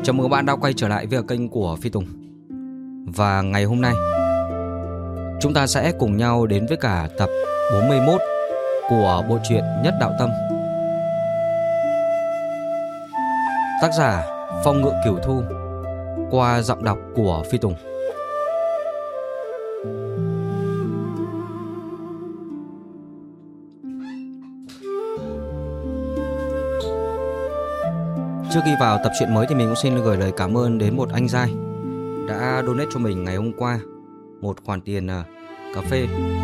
Chào mừng các bạn đã quay trở lại với kênh của Phi Tùng. Và ngày hôm nay chúng ta sẽ cùng nhau đến với cả tập 41 của bộ truyện Nhất Đạo Tâm. Tác giả Phong Ngự Cửu Thu, qua giọng đọc của Phi Tùng. Trước khi vào tập truyện mới thì mình cũng xin gửi lời cảm ơn đến một anh Giai đã donate cho mình ngày hôm qua một khoản tiền cà phê.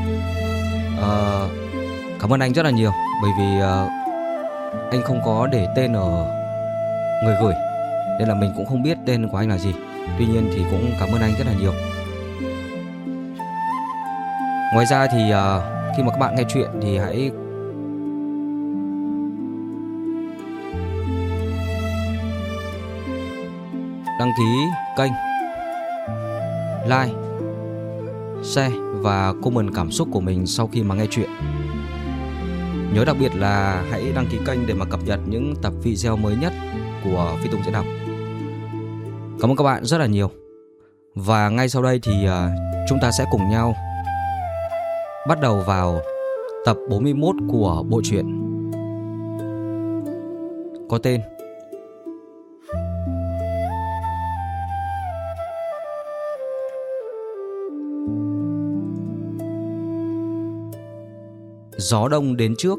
Cảm ơn anh rất là nhiều, bởi vì anh không có để tên ở người gửi nên là mình cũng không biết tên của anh là gì. Tuy nhiên thì cũng cảm ơn anh rất là nhiều. Ngoài ra thì khi mà các bạn nghe chuyện thì hãy đăng ký kênh, like, share và comment cảm xúc của mình sau khi mà nghe chuyện. Nhớ đặc biệt là hãy đăng ký kênh để mà cập nhật những tập video mới nhất của Phi Tùng sẽ đọc. Cảm ơn các bạn rất là nhiều. Và ngay sau đây thì chúng ta sẽ cùng nhau bắt đầu vào tập 41 của bộ truyện có tên Gió đông đến trước.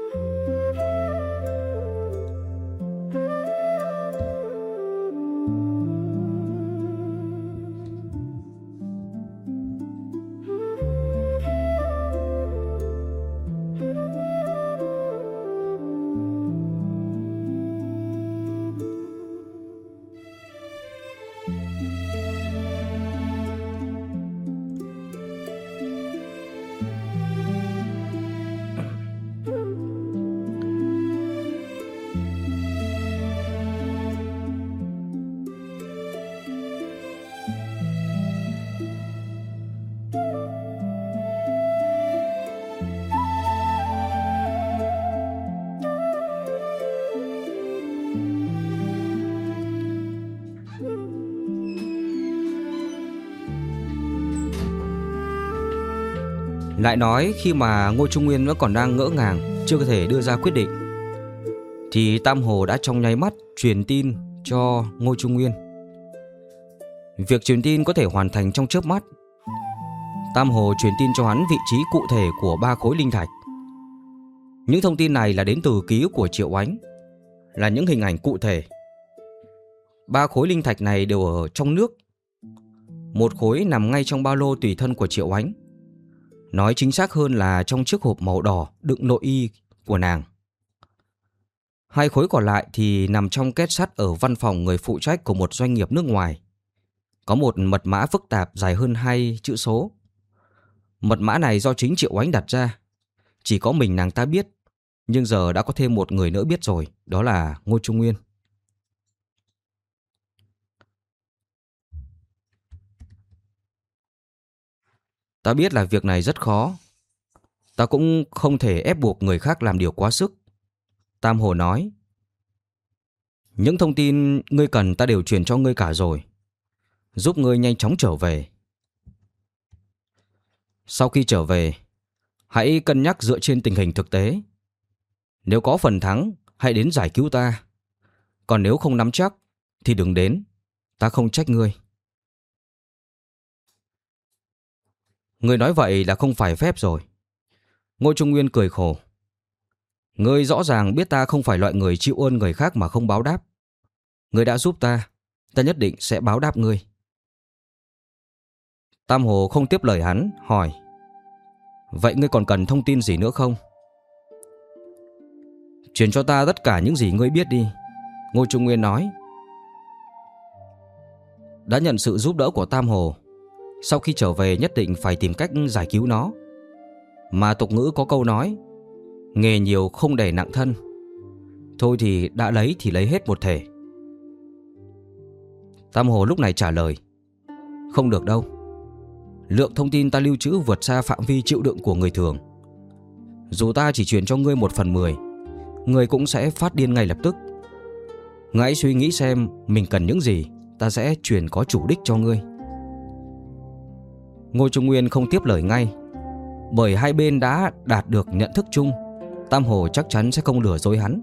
Lại nói khi mà Ngô Trung Nguyên vẫn còn đang ngỡ ngàng, chưa có thể đưa ra quyết định, thì Tam Hồ đã trong nháy mắt truyền tin cho Ngô Trung Nguyên. Việc truyền tin có thể hoàn thành trong chớp mắt. Tam Hồ truyền tin cho hắn vị trí cụ thể của 3 khối linh thạch. Những thông tin này là đến từ ký ức của Triệu Ánh, là những hình ảnh cụ thể. 3 khối linh thạch này đều ở trong nước. Một khối nằm ngay trong ba lô tùy thân của Triệu Ánh, nói chính xác hơn là trong chiếc hộp màu đỏ đựng nội y của nàng. 2 khối còn lại thì nằm trong két sắt ở văn phòng người phụ trách của một doanh nghiệp nước ngoài. Có một mật mã phức tạp dài hơn 2 chữ số. Mật mã này do chính Triệu Ánh đặt ra, chỉ có mình nàng ta biết, nhưng giờ đã có thêm một người nữa biết rồi, đó là Ngô Trung Nguyên. Ta biết là việc này rất khó. Ta cũng không thể ép buộc người khác làm điều quá sức. Tam Hồ nói. Những thông tin ngươi cần ta đều truyền cho ngươi cả rồi, giúp ngươi nhanh chóng trở về. Sau khi trở về, hãy cân nhắc dựa trên tình hình thực tế. Nếu có phần thắng, hãy đến giải cứu ta. Còn nếu không nắm chắc, thì đừng đến. Ta không trách ngươi. Ngươi nói vậy là không phải phép rồi. Ngô Trung Nguyên cười khổ. Ngươi rõ ràng biết ta không phải loại người chịu ơn người khác mà không báo đáp. Ngươi đã giúp ta, ta nhất định sẽ báo đáp ngươi. Tam Hồ không tiếp lời hắn, hỏi. Vậy ngươi còn cần thông tin gì nữa không? Truyền cho ta tất cả những gì ngươi biết đi, Ngô Trung Nguyên nói. Đã nhận sự giúp đỡ của Tam Hồ, sau khi trở về nhất định phải tìm cách giải cứu nó. Mà tục ngữ có câu nói, nghề nhiều không đè nặng thân. Thôi thì đã lấy thì lấy hết một thể. Tam Hồ lúc này trả lời. Không được đâu. Lượng thông tin ta lưu trữ vượt xa phạm vi chịu đựng của người thường. Dù ta chỉ truyền cho ngươi 1/10, ngươi cũng sẽ phát điên ngay lập tức. Ngươi hãy suy nghĩ xem mình cần những gì, ta sẽ truyền có chủ đích cho ngươi. Ngô Trung Nguyên không tiếp lời ngay, bởi hai bên đã đạt được nhận thức chung, Tam Hồ chắc chắn sẽ không lừa dối hắn.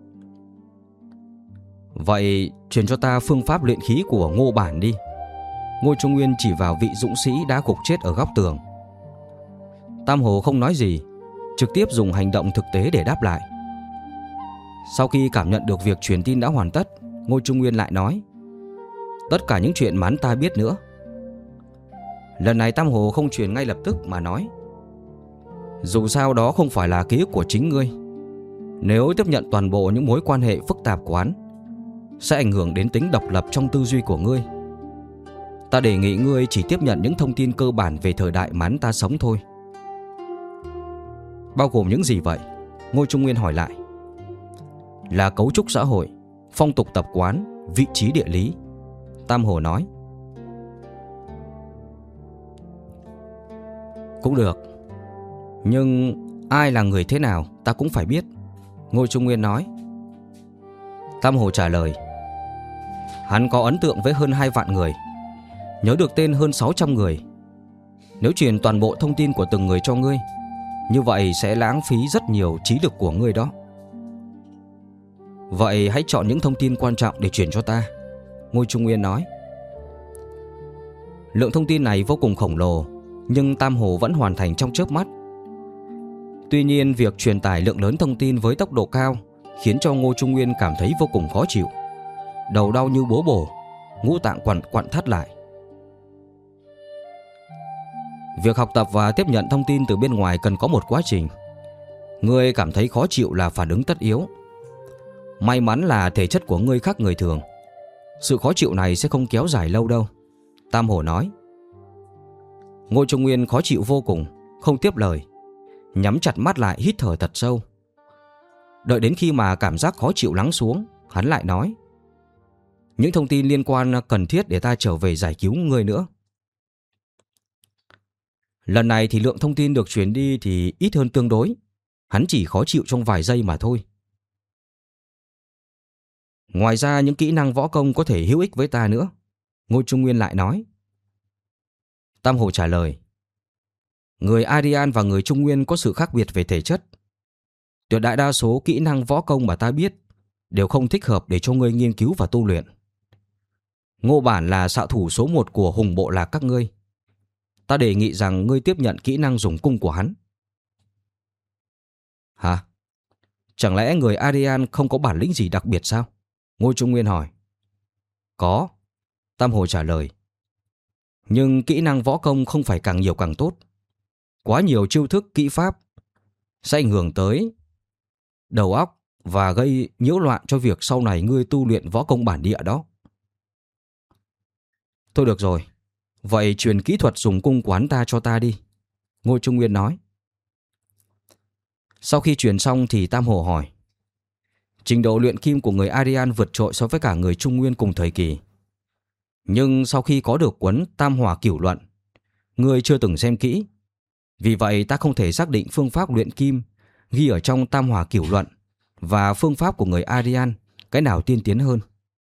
Vậy truyền cho ta phương pháp luyện khí của Ngô bản đi. Ngô Trung Nguyên chỉ vào vị dũng sĩ đã gục chết ở góc tường. Tam Hồ không nói gì, trực tiếp dùng hành động thực tế để đáp lại. Sau khi cảm nhận được việc truyền tin đã hoàn tất, Ngô Trung Nguyên lại nói: tất cả những chuyện mà hắn ta biết nữa. Lần này Tam Hồ không truyền ngay lập tức mà nói: dù sao đó không phải là ký ức của chính ngươi. Nếu tiếp nhận toàn bộ những mối quan hệ phức tạp của hắn, sẽ ảnh hưởng đến tính độc lập trong tư duy của ngươi. Ta đề nghị ngươi chỉ tiếp nhận những thông tin cơ bản về thời đại mà hắn ta sống thôi. Bao gồm những gì vậy? Ngô Trung Nguyên hỏi lại. Là cấu trúc xã hội, phong tục tập quán, vị trí địa lý, Tam Hồ nói. Cũng được, nhưng ai là người thế nào ta cũng phải biết, Ngô Trung Nguyên nói. Tam Hồ trả lời: hắn có ấn tượng với hơn 2 vạn người, nhớ được tên hơn 600 người. Nếu truyền toàn bộ thông tin của từng người cho ngươi, như vậy sẽ lãng phí rất nhiều trí lực của ngươi đó. Vậy hãy chọn những thông tin quan trọng để truyền cho ta, Ngô Trung Nguyên nói. Lượng thông tin này vô cùng khổng lồ, nhưng Tam Hồ vẫn hoàn thành trong chớp mắt. Tuy nhiên, việc truyền tải lượng lớn thông tin với tốc độ cao khiến cho Ngô Trung Nguyên cảm thấy vô cùng khó chịu. Đầu đau như búa bổ, ngũ tạng quặn thắt lại. Việc học tập và tiếp nhận thông tin từ bên ngoài cần có một quá trình. Ngươi cảm thấy khó chịu là phản ứng tất yếu. May mắn là thể chất của ngươi khác người thường. Sự khó chịu này sẽ không kéo dài lâu đâu, Tam Hồ nói. Ngô Trung Nguyên khó chịu vô cùng, không tiếp lời, nhắm chặt mắt lại hít thở thật sâu. Đợi đến khi mà cảm giác khó chịu lắng xuống, hắn lại nói: những thông tin liên quan cần thiết để ta trở về giải cứu ngươi nữa. Lần này thì lượng thông tin được truyền đi thì ít hơn tương đối. Hắn chỉ khó chịu trong vài giây mà thôi. Ngoài ra những kỹ năng võ công có thể hữu ích với ta nữa, Ngô Trung Nguyên lại nói. Tam Hồ trả lời: người Aryan và người Trung Nguyên có sự khác biệt về thể chất. Tuyệt đại đa số kỹ năng võ công mà ta biết đều không thích hợp để cho ngươi nghiên cứu và tu luyện. Ngô bản là xạ thủ số 1 của hùng bộ lạc các ngươi. Ta đề nghị rằng ngươi tiếp nhận kỹ năng dùng cung của hắn. Hả? Chẳng lẽ người Aryan không có bản lĩnh gì đặc biệt sao? Ngô Trung Nguyên hỏi. Có, Tam Hồ trả lời. Nhưng kỹ năng võ công không phải càng nhiều càng tốt. Quá nhiều chiêu thức kỹ pháp sẽ ảnh hưởng tới đầu óc và gây nhiễu loạn cho việc sau này ngươi tu luyện võ công bản địa đó. Thôi được rồi, vậy truyền kỹ thuật dùng cung của hắn ta cho ta đi, Ngô Trung Nguyên nói. Sau khi truyền xong thì Tam Hồ hỏi. Trình độ luyện kim của người Aryan vượt trội so với cả người Trung Nguyên cùng thời kỳ. Nhưng sau khi có được cuốn Tam Hỏa Cửu Luận, ngươi chưa từng xem kỹ. Vì vậy ta không thể xác định phương pháp luyện kim ghi ở trong Tam Hỏa Cửu Luận và phương pháp của người Aryan cái nào tiên tiến hơn.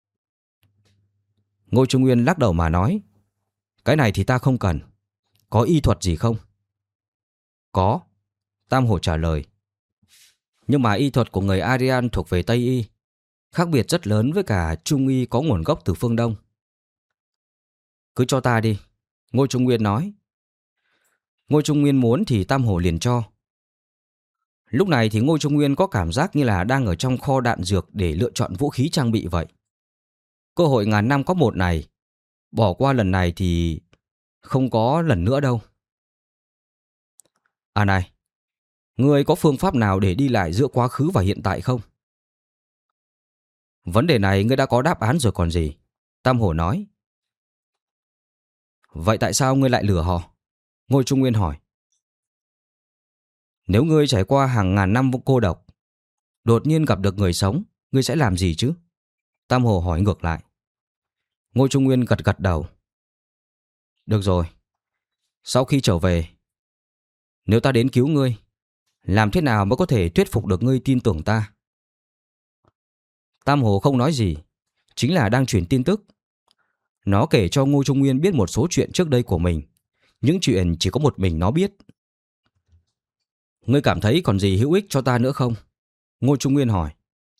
Ngô Trung Nguyên lắc đầu mà nói. Cái này thì ta không cần. Có y thuật gì không? Có, Tam Hồ trả lời. Nhưng mà y thuật của người Aryan thuộc về Tây y, khác biệt rất lớn với cả Trung y có nguồn gốc từ phương Đông. Cứ cho ta đi, Ngô Trung Nguyên nói. Ngô Trung Nguyên muốn thì Tam Hồ liền cho. Lúc này thì Ngô Trung Nguyên có cảm giác như là đang ở trong kho đạn dược để lựa chọn vũ khí trang bị vậy. Cơ hội ngàn năm có một này, bỏ qua lần này thì không có lần nữa đâu. À này, ngươi có phương pháp nào để đi lại giữa quá khứ và hiện tại không? Vấn đề này ngươi đã có đáp án rồi còn gì, Tam Hồ nói. Vậy tại sao ngươi lại lừa họ? Ngô Trung Nguyên hỏi. Nếu ngươi trải qua hàng ngàn năm cô độc, đột nhiên gặp được người sống, ngươi sẽ làm gì chứ? Tam Hồ hỏi ngược lại. Ngô Trung Nguyên gật gật đầu. Được rồi, sau khi trở về, nếu ta đến cứu ngươi, làm thế nào mới có thể thuyết phục được ngươi tin tưởng ta? Tam Hồ không nói gì, chính là đang truyền tin tức. Nó kể cho Ngô Trung Nguyên biết một số chuyện trước đây của mình, những chuyện chỉ có một mình nó biết. Ngươi cảm thấy còn gì hữu ích cho ta nữa không? Ngô Trung Nguyên hỏi.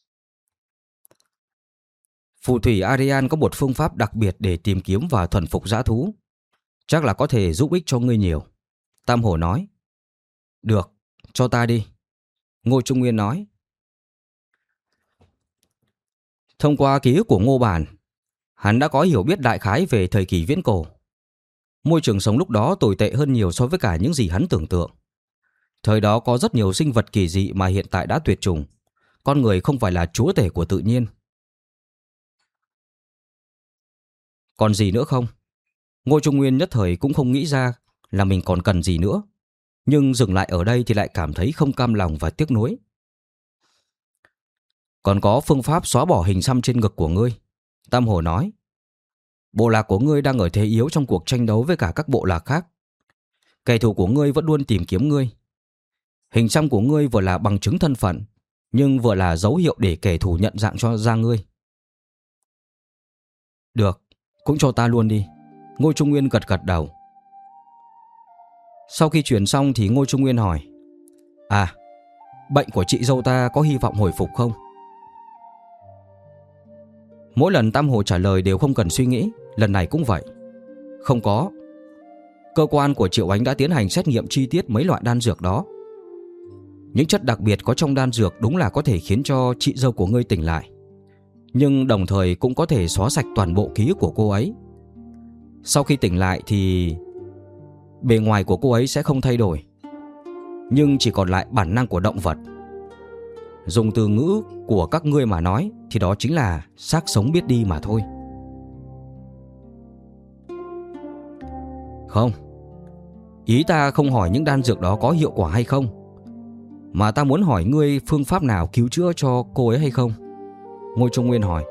Phù thủy Arian có một phương pháp đặc biệt để tìm kiếm và thuần phục dã thú. Chắc là có thể giúp ích cho ngươi nhiều. Tam Hổ nói. Được, cho ta đi. Ngô Trung Nguyên nói. Thông qua ký ức của Ngô Bản, hắn đã có hiểu biết đại khái về thời kỳ viễn cổ. Môi trường sống lúc đó tồi tệ hơn nhiều so với cả những gì hắn tưởng tượng. Thời đó có rất nhiều sinh vật kỳ dị mà hiện tại đã tuyệt chủng. Con người không phải là chúa tể của tự nhiên. Còn gì nữa không? Ngô Trung Nguyên nhất thời cũng không nghĩ ra là mình còn cần gì nữa. Nhưng dừng lại ở đây thì lại cảm thấy không cam lòng và tiếc nuối. Còn có phương pháp xóa bỏ hình xăm trên ngực của ngươi. Tam Hổ nói. Bộ lạc của ngươi đang ở thế yếu trong cuộc tranh đấu với cả các bộ lạc khác. Kẻ thù của ngươi vẫn luôn tìm kiếm ngươi. Hình xăm của ngươi vừa là bằng chứng thân phận, nhưng vừa là dấu hiệu để kẻ thù nhận dạng cho ra ngươi. Được, cũng cho ta luôn đi. Ngô Trung Nguyên gật gật đầu. Sau khi chuyển xong thì Ngô Trung Nguyên hỏi. À, bệnh của chị dâu ta có hy vọng hồi phục không? Mỗi lần Tam Hồ trả lời đều không cần suy nghĩ. Lần này cũng vậy. Không có. Cơ quan của Triệu Ánh đã tiến hành xét nghiệm chi tiết mấy loại đan dược đó. Những chất đặc biệt có trong đan dược đúng là có thể khiến cho chị dâu của ngươi tỉnh lại, nhưng đồng thời cũng có thể xóa sạch toàn bộ ký ức của cô ấy. Sau khi tỉnh lại thì bề ngoài của cô ấy sẽ không thay đổi, nhưng chỉ còn lại bản năng của động vật. Dùng từ ngữ của các ngươi mà nói thì đó chính là xác sống biết đi mà thôi. Không, ý ta không hỏi những đan dược đó có hiệu quả hay không, mà ta muốn hỏi ngươi phương pháp nào cứu chữa cho cô ấy hay không? Ngô Trung Nguyên hỏi.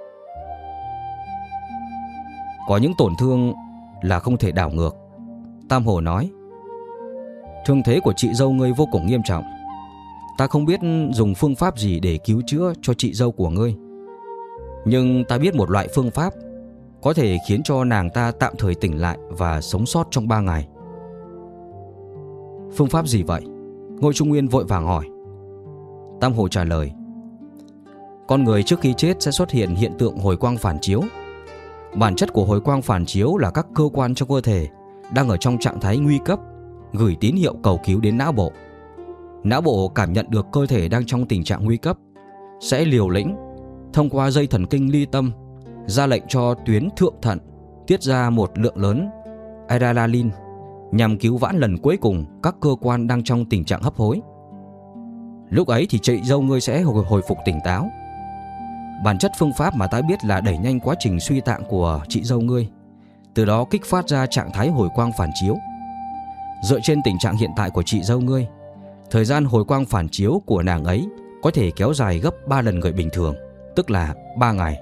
Có những tổn thương là không thể đảo ngược. Tam Hổ nói. Thương thế của chị dâu ngươi vô cùng nghiêm trọng. Ta không biết dùng phương pháp gì để cứu chữa cho chị dâu của ngươi, nhưng ta biết một loại phương pháp có thể khiến cho nàng ta tạm thời tỉnh lại và sống sót trong 3 ngày. Phương pháp gì vậy? Ngô Trung Nguyên vội vàng hỏi. Tam Hổ trả lời. Con người trước khi chết sẽ xuất hiện hiện tượng hồi quang phản chiếu. Bản chất của hồi quang phản chiếu là các cơ quan trong cơ thể đang ở trong trạng thái nguy cấp gửi tín hiệu cầu cứu đến não bộ. Não bộ cảm nhận được cơ thể đang trong tình trạng nguy cấp, sẽ liều lĩnh thông qua dây thần kinh ly tâm ra lệnh cho tuyến thượng thận tiết ra một lượng lớn adrenaline nhằm cứu vãn lần cuối cùng các cơ quan đang trong tình trạng hấp hối. Lúc ấy thì chị dâu ngươi sẽ hồi phục tỉnh táo. Bản chất phương pháp mà ta biết là đẩy nhanh quá trình suy tạng của chị dâu ngươi, từ đó kích phát ra trạng thái hồi quang phản chiếu. Dựa trên tình trạng hiện tại của chị dâu ngươi, thời gian hồi quang phản chiếu của nàng ấy có thể kéo dài gấp 3 lần người bình thường, tức là 3 ngày.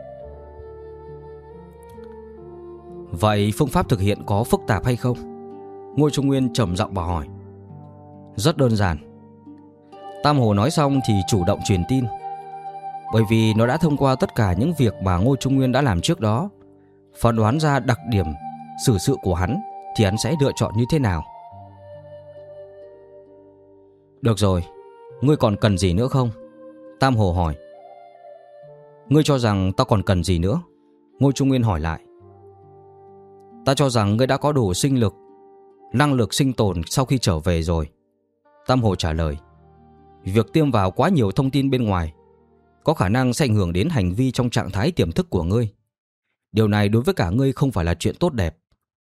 Vậy phương pháp thực hiện có phức tạp hay không? Ngô Trung Nguyên trầm giọng bảo hỏi. Rất đơn giản. Tam Hồ nói xong thì chủ động truyền tin. Bởi vì nó đã thông qua tất cả những việc mà Ngô Trung Nguyên đã làm trước đó, phán đoán ra đặc điểm xử sự của hắn thì hắn sẽ lựa chọn như thế nào. Được rồi, ngươi còn cần gì nữa không? Tam Hồ hỏi. Ngươi cho rằng ta còn cần gì nữa? Ngô Trung Nguyên hỏi lại. Ta cho rằng ngươi đã có đủ sinh lực, năng lực sinh tồn sau khi trở về rồi. Tam Hồ trả lời. Việc tiêm vào quá nhiều thông tin bên ngoài có khả năng sẽ ảnh hưởng đến hành vi trong trạng thái tiềm thức của ngươi. Điều này đối với cả ngươi không phải là chuyện tốt đẹp.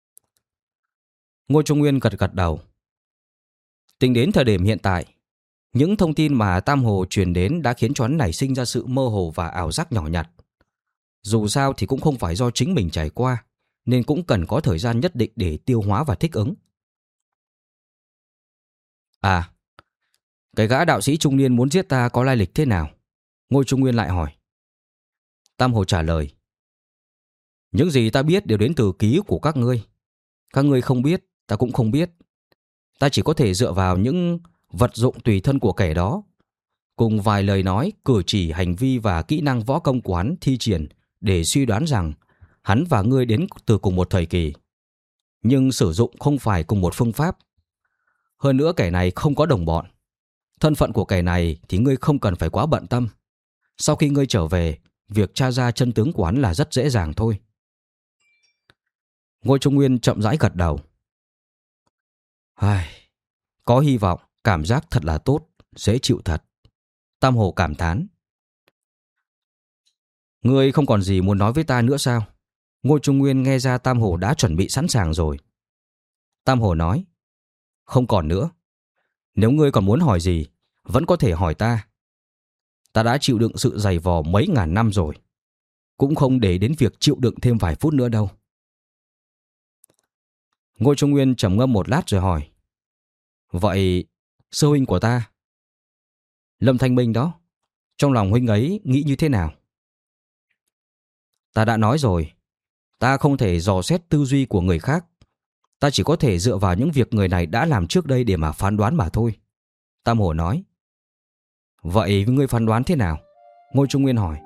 Ngô Trung Nguyên gật gật đầu. Tính đến thời điểm hiện tại, những thông tin mà Tam Hồ truyền đến đã khiến cho hắn nảy sinh ra sự mơ hồ và ảo giác nhỏ nhặt. Dù sao thì cũng không phải do chính mình trải qua, nên cũng cần có thời gian nhất định để tiêu hóa và thích ứng. À, cái gã đạo sĩ trung niên muốn giết ta có lai lịch thế nào? Ngô Trung Nguyên lại hỏi. Tam Hồ trả lời. Những gì ta biết đều đến từ ký ức của các ngươi. Các ngươi không biết, ta cũng không biết. Ta chỉ có thể dựa vào những vật dụng tùy thân của kẻ đó, cùng vài lời nói, cử chỉ, hành vi và kỹ năng võ công của hắn thi triển để suy đoán rằng hắn và ngươi đến từ cùng một thời kỳ, nhưng sử dụng không phải cùng một phương pháp. Hơn nữa kẻ này không có đồng bọn. Thân phận của kẻ này thì ngươi không cần phải quá bận tâm. Sau khi ngươi trở về, việc tra ra chân tướng của hắn là rất dễ dàng thôi. Ngô Trung Nguyên chậm rãi gật đầu. Có hy vọng, cảm giác thật là tốt, dễ chịu thật. Tam Hổ cảm thán. Ngươi không còn gì muốn nói với ta nữa sao? Ngô Trung Nguyên nghe ra Tam Hổ đã chuẩn bị sẵn sàng rồi. Tam Hổ nói. Không còn nữa. Nếu ngươi còn muốn hỏi gì, vẫn có thể hỏi ta. Ta đã chịu đựng sự dày vò mấy ngàn năm rồi, cũng không để đến việc chịu đựng thêm vài phút nữa đâu. Ngô Trung Nguyên trầm ngâm một lát rồi hỏi. Vậy sư huynh của ta, Lâm Thanh Minh đó, trong lòng huynh ấy nghĩ như thế nào? Ta đã nói rồi, ta không thể dò xét tư duy của người khác. Ta chỉ có thể dựa vào những việc người này đã làm trước đây để mà phán đoán mà thôi. Tam Hổ nói. Vậy ngươi phán đoán thế nào? Ngô Trung Nguyên hỏi.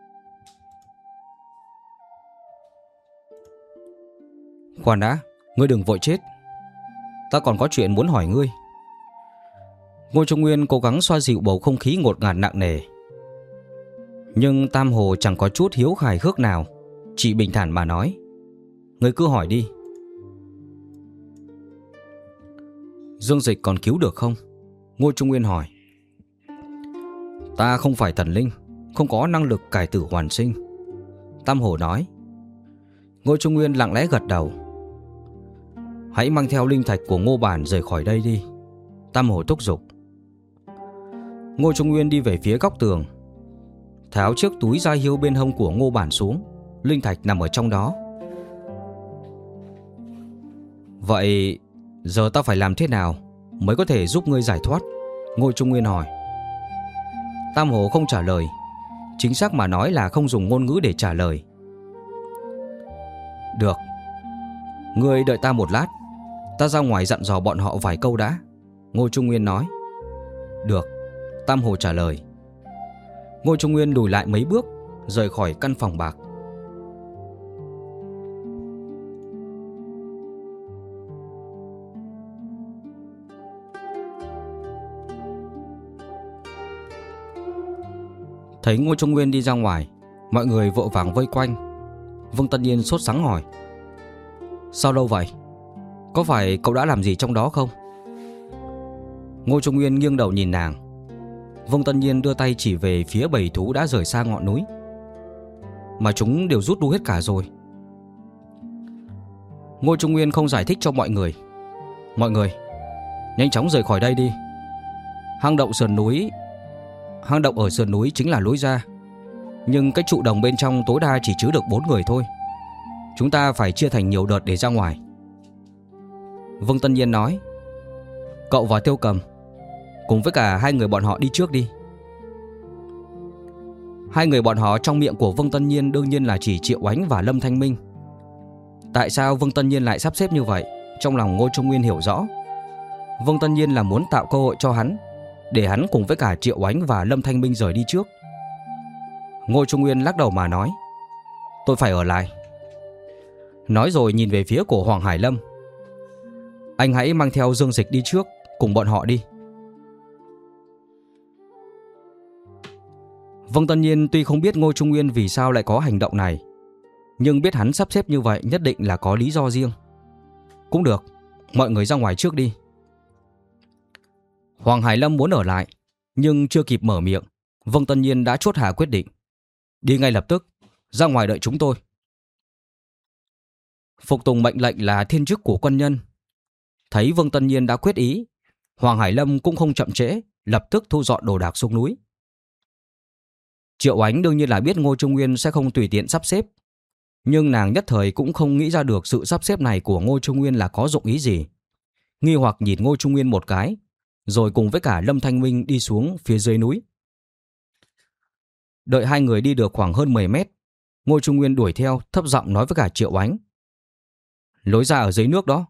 Khoan đã, ngươi đừng vội chết. Ta còn có chuyện muốn hỏi ngươi. Ngô Trung Nguyên cố gắng xoa dịu bầu không khí ngột ngạt nặng nề. Nhưng Tam Hồ chẳng có chút hiếu hài hước nào, chỉ bình thản mà nói. Ngươi cứ hỏi đi. Dương Dịch còn cứu được không? Ngô Trung Nguyên hỏi. Ta không phải thần linh, không có năng lực cải tử hoàn sinh. Tam Hổ nói. Ngô Trung Nguyên lặng lẽ gật đầu. Hãy mang theo linh thạch của Ngô Bản rời khỏi đây đi. Tam Hổ thúc giục. Ngô Trung Nguyên đi về phía góc tường, tháo chiếc túi da hiêu bên hông của Ngô Bản xuống. Linh thạch nằm ở trong đó. Vậy giờ ta phải làm thế nào mới có thể giúp ngươi giải thoát? Ngô Trung Nguyên hỏi. Tam Hổ không trả lời. Chính xác mà nói là không dùng ngôn ngữ để trả lời. Được, ngươi đợi ta một lát, ta ra ngoài dặn dò bọn họ vài câu đã. Ngô Trung Nguyên nói. Được, Tam Hổ trả lời. Ngô Trung Nguyên lùi lại mấy bước, rời khỏi căn phòng bạc. Thấy Ngô Trung Nguyên đi ra ngoài, mọi người vội vàng vây quanh. Vương Tân Nhiên sốt sắng hỏi. Sao đâu vậy? Có phải cậu đã làm gì trong đó không? Ngô Trung Nguyên nghiêng đầu nhìn nàng. Vương Tân Nhiên đưa tay chỉ về phía bầy thú đã rời xa ngọn núi. Mà chúng đều rút lui hết cả rồi. Ngô Trung Nguyên không giải thích cho mọi người. Mọi người, nhanh chóng rời khỏi đây đi. Hang động ở sườn núi chính là lối ra, nhưng cái trụ đồng bên trong tối đa chỉ chứa được 4 người thôi. Chúng ta phải chia thành nhiều đợt để ra ngoài. Vương Tân Nhiên nói. Cậu và Tiêu Cầm cùng với cả 2 người bọn họ đi trước đi. 2 người bọn họ trong miệng của Vương Tân Nhiên đương nhiên là chỉ Triệu Ánh và Lâm Thanh Minh. Tại sao Vương Tân Nhiên lại sắp xếp như vậy, trong lòng Ngô Trung Nguyên hiểu rõ. Vương Tân Nhiên là muốn tạo cơ hội cho hắn, để hắn cùng với cả Triệu Ánh và Lâm Thanh Minh rời đi trước. Ngô Trung Nguyên lắc đầu mà nói. Tôi phải ở lại. Nói rồi nhìn về phía của Hoàng Hải Lâm. Anh hãy mang theo Dương Dịch đi trước, cùng bọn họ đi. Vương Tân Nhiên tuy không biết Ngô Trung Nguyên vì sao lại có hành động này, nhưng biết hắn sắp xếp như vậy nhất định là có lý do riêng. Cũng được, mọi người ra ngoài trước đi. Hoàng Hải Lâm muốn ở lại, nhưng chưa kịp mở miệng, Vương Tân Nhiên đã chốt hạ quyết định. Đi ngay lập tức, ra ngoài đợi chúng tôi. Phục tùng mệnh lệnh là thiên chức của quân nhân. Thấy Vương Tân Nhiên đã quyết ý, Hoàng Hải Lâm cũng không chậm trễ, lập tức thu dọn đồ đạc xuống núi. Triệu Ánh đương nhiên là biết Ngô Trung Nguyên sẽ không tùy tiện sắp xếp, nhưng nàng nhất thời cũng không nghĩ ra được sự sắp xếp này của Ngô Trung Nguyên là có dụng ý gì. Nghi hoặc nhìn Ngô Trung Nguyên một cái, rồi cùng với cả Lâm Thanh Minh đi xuống phía dưới núi. Đợi 2 người đi được khoảng hơn 10 mét, Ngô Trung Nguyên đuổi theo, thấp giọng nói với cả Triệu Ánh. Lối ra ở dưới nước đó.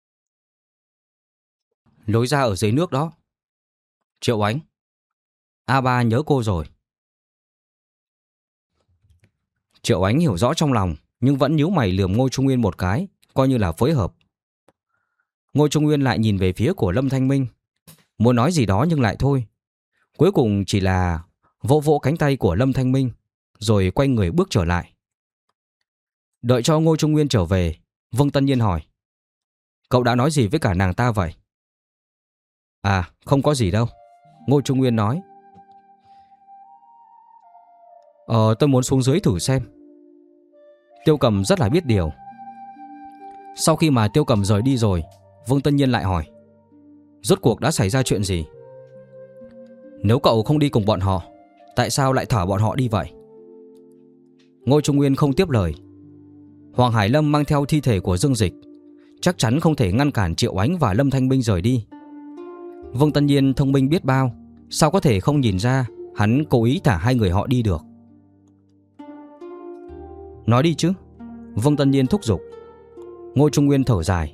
Lối ra ở dưới nước đó. Triệu Ánh, A3 nhớ cô rồi. Triệu Ánh hiểu rõ trong lòng, nhưng vẫn nhíu mày lườm Ngô Trung Nguyên một cái, coi như là phối hợp. Ngô Trung Nguyên lại nhìn về phía của Lâm Thanh Minh, muốn nói gì đó nhưng lại thôi. Cuối cùng chỉ là vỗ vỗ cánh tay của Lâm Thanh Minh, rồi quay người bước trở lại. Đợi cho Ngô Trung Nguyên trở về, Vương Tân Nhiên hỏi: cậu đã nói gì với cả nàng ta vậy? À, không có gì đâu, Ngô Trung Nguyên nói. Tôi muốn xuống dưới thử xem. Tiêu Cầm rất là biết điều. Sau khi mà Tiêu Cầm rời đi rồi, Vương Tân Nhiên lại hỏi: rốt cuộc đã xảy ra chuyện gì? Nếu cậu không đi cùng bọn họ, tại sao lại thả bọn họ đi vậy? Ngô Trung Nguyên không tiếp lời. Hoàng Hải Lâm mang theo thi thể của Dương Dịch, chắc chắn không thể ngăn cản Triệu Ánh và Lâm Thanh Minh rời đi. Vương Tân Nhiên thông minh biết bao, sao có thể không nhìn ra hắn cố ý thả hai người họ đi được. Nói đi chứ, Vương Tân Nhiên thúc giục. Ngô Trung Nguyên thở dài.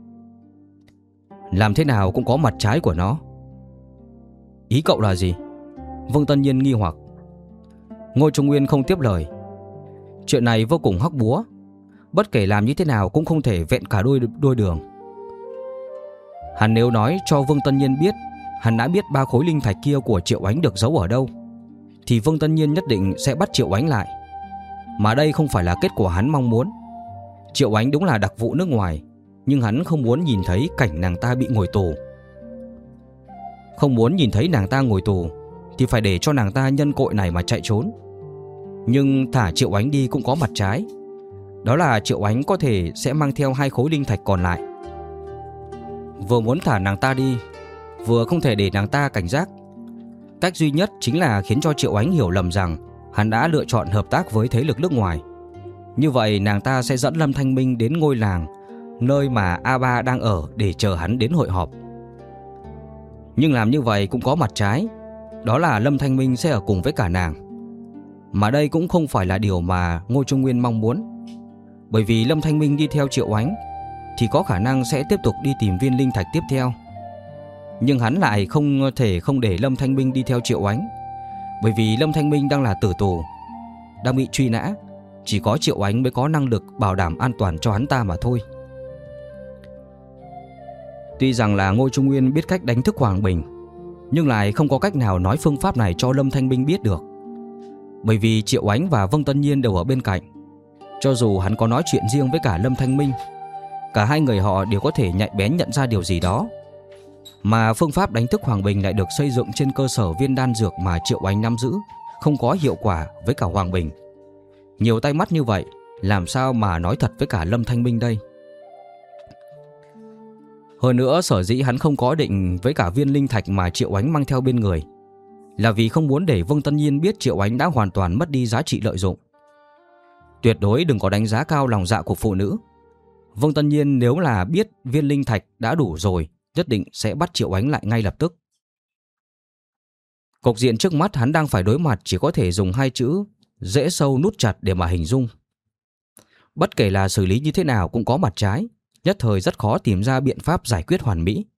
Làm thế nào cũng có mặt trái của nó. Ý cậu là gì? Vương Tân Nhiên nghi hoặc. Ngô Trung Nguyên không tiếp lời. Chuyện này vô cùng hóc búa, bất kể làm như thế nào cũng không thể vẹn cả đôi đường. Hắn nếu nói cho Vương Tân Nhiên biết hắn đã biết 3 khối linh thạch kia của Triệu Ánh được giấu ở đâu, thì Vương Tân Nhiên nhất định sẽ bắt Triệu Ánh lại. Mà đây không phải là kết quả hắn mong muốn. Triệu Ánh đúng là đặc vụ nước ngoài, nhưng hắn không muốn nhìn thấy cảnh nàng ta bị ngồi tù. Không muốn nhìn thấy nàng ta ngồi tù thì phải để cho nàng ta nhân cội này mà chạy trốn. Nhưng thả Triệu Ánh đi cũng có mặt trái. Đó là Triệu Ánh có thể sẽ mang theo 2 khối linh thạch còn lại. Vừa muốn thả nàng ta đi, vừa không thể để nàng ta cảnh giác. Cách duy nhất chính là khiến cho Triệu Ánh hiểu lầm rằng hắn đã lựa chọn hợp tác với thế lực nước ngoài. Như vậy nàng ta sẽ dẫn Lâm Thanh Minh đến ngôi làng nơi mà A3 đang ở để chờ hắn đến hội họp. Nhưng làm như vậy cũng có mặt trái, đó là Lâm Thanh Minh sẽ ở cùng với cả nàng. Mà đây cũng không phải là điều mà Ngô Trung Nguyên mong muốn. Bởi vì Lâm Thanh Minh đi theo Triệu Ánh thì có khả năng sẽ tiếp tục đi tìm viên linh thạch tiếp theo. Nhưng hắn lại không thể không để Lâm Thanh Minh đi theo Triệu Ánh, bởi vì Lâm Thanh Minh đang là tử tù, đang bị truy nã. Chỉ có Triệu Ánh mới có năng lực bảo đảm an toàn cho hắn ta mà thôi. Tuy rằng là Ngô Trung Nguyên biết cách đánh thức Hoàng Bình, nhưng lại không có cách nào nói phương pháp này cho Lâm Thanh Minh biết được. Bởi vì Triệu Ánh và Vương Tân Nhiên đều ở bên cạnh. Cho dù hắn có nói chuyện riêng với cả Lâm Thanh Minh, cả hai người họ đều có thể nhạy bén nhận ra điều gì đó. Mà phương pháp đánh thức Hoàng Bình lại được xây dựng trên cơ sở viên đan dược mà Triệu Ánh nắm giữ không có hiệu quả với cả Hoàng Bình. Nhiều tay mắt như vậy, làm sao mà nói thật với cả Lâm Thanh Minh đây? Hơn nữa, sở dĩ hắn không có định với cả viên linh thạch mà Triệu Ánh mang theo bên người là vì không muốn để Vương Tân Nhiên biết Triệu Ánh đã hoàn toàn mất đi giá trị lợi dụng. Tuyệt đối đừng có đánh giá cao lòng dạ của phụ nữ. Vương Tân Nhiên nếu là biết viên linh thạch đã đủ rồi, nhất định sẽ bắt Triệu Ánh lại ngay lập tức. Cục diện trước mắt hắn đang phải đối mặt chỉ có thể dùng 2 chữ dễ sâu nút chặt để mà hình dung. Bất kể là xử lý như thế nào cũng có mặt trái, nhất thời rất khó tìm ra biện pháp giải quyết hoàn mỹ.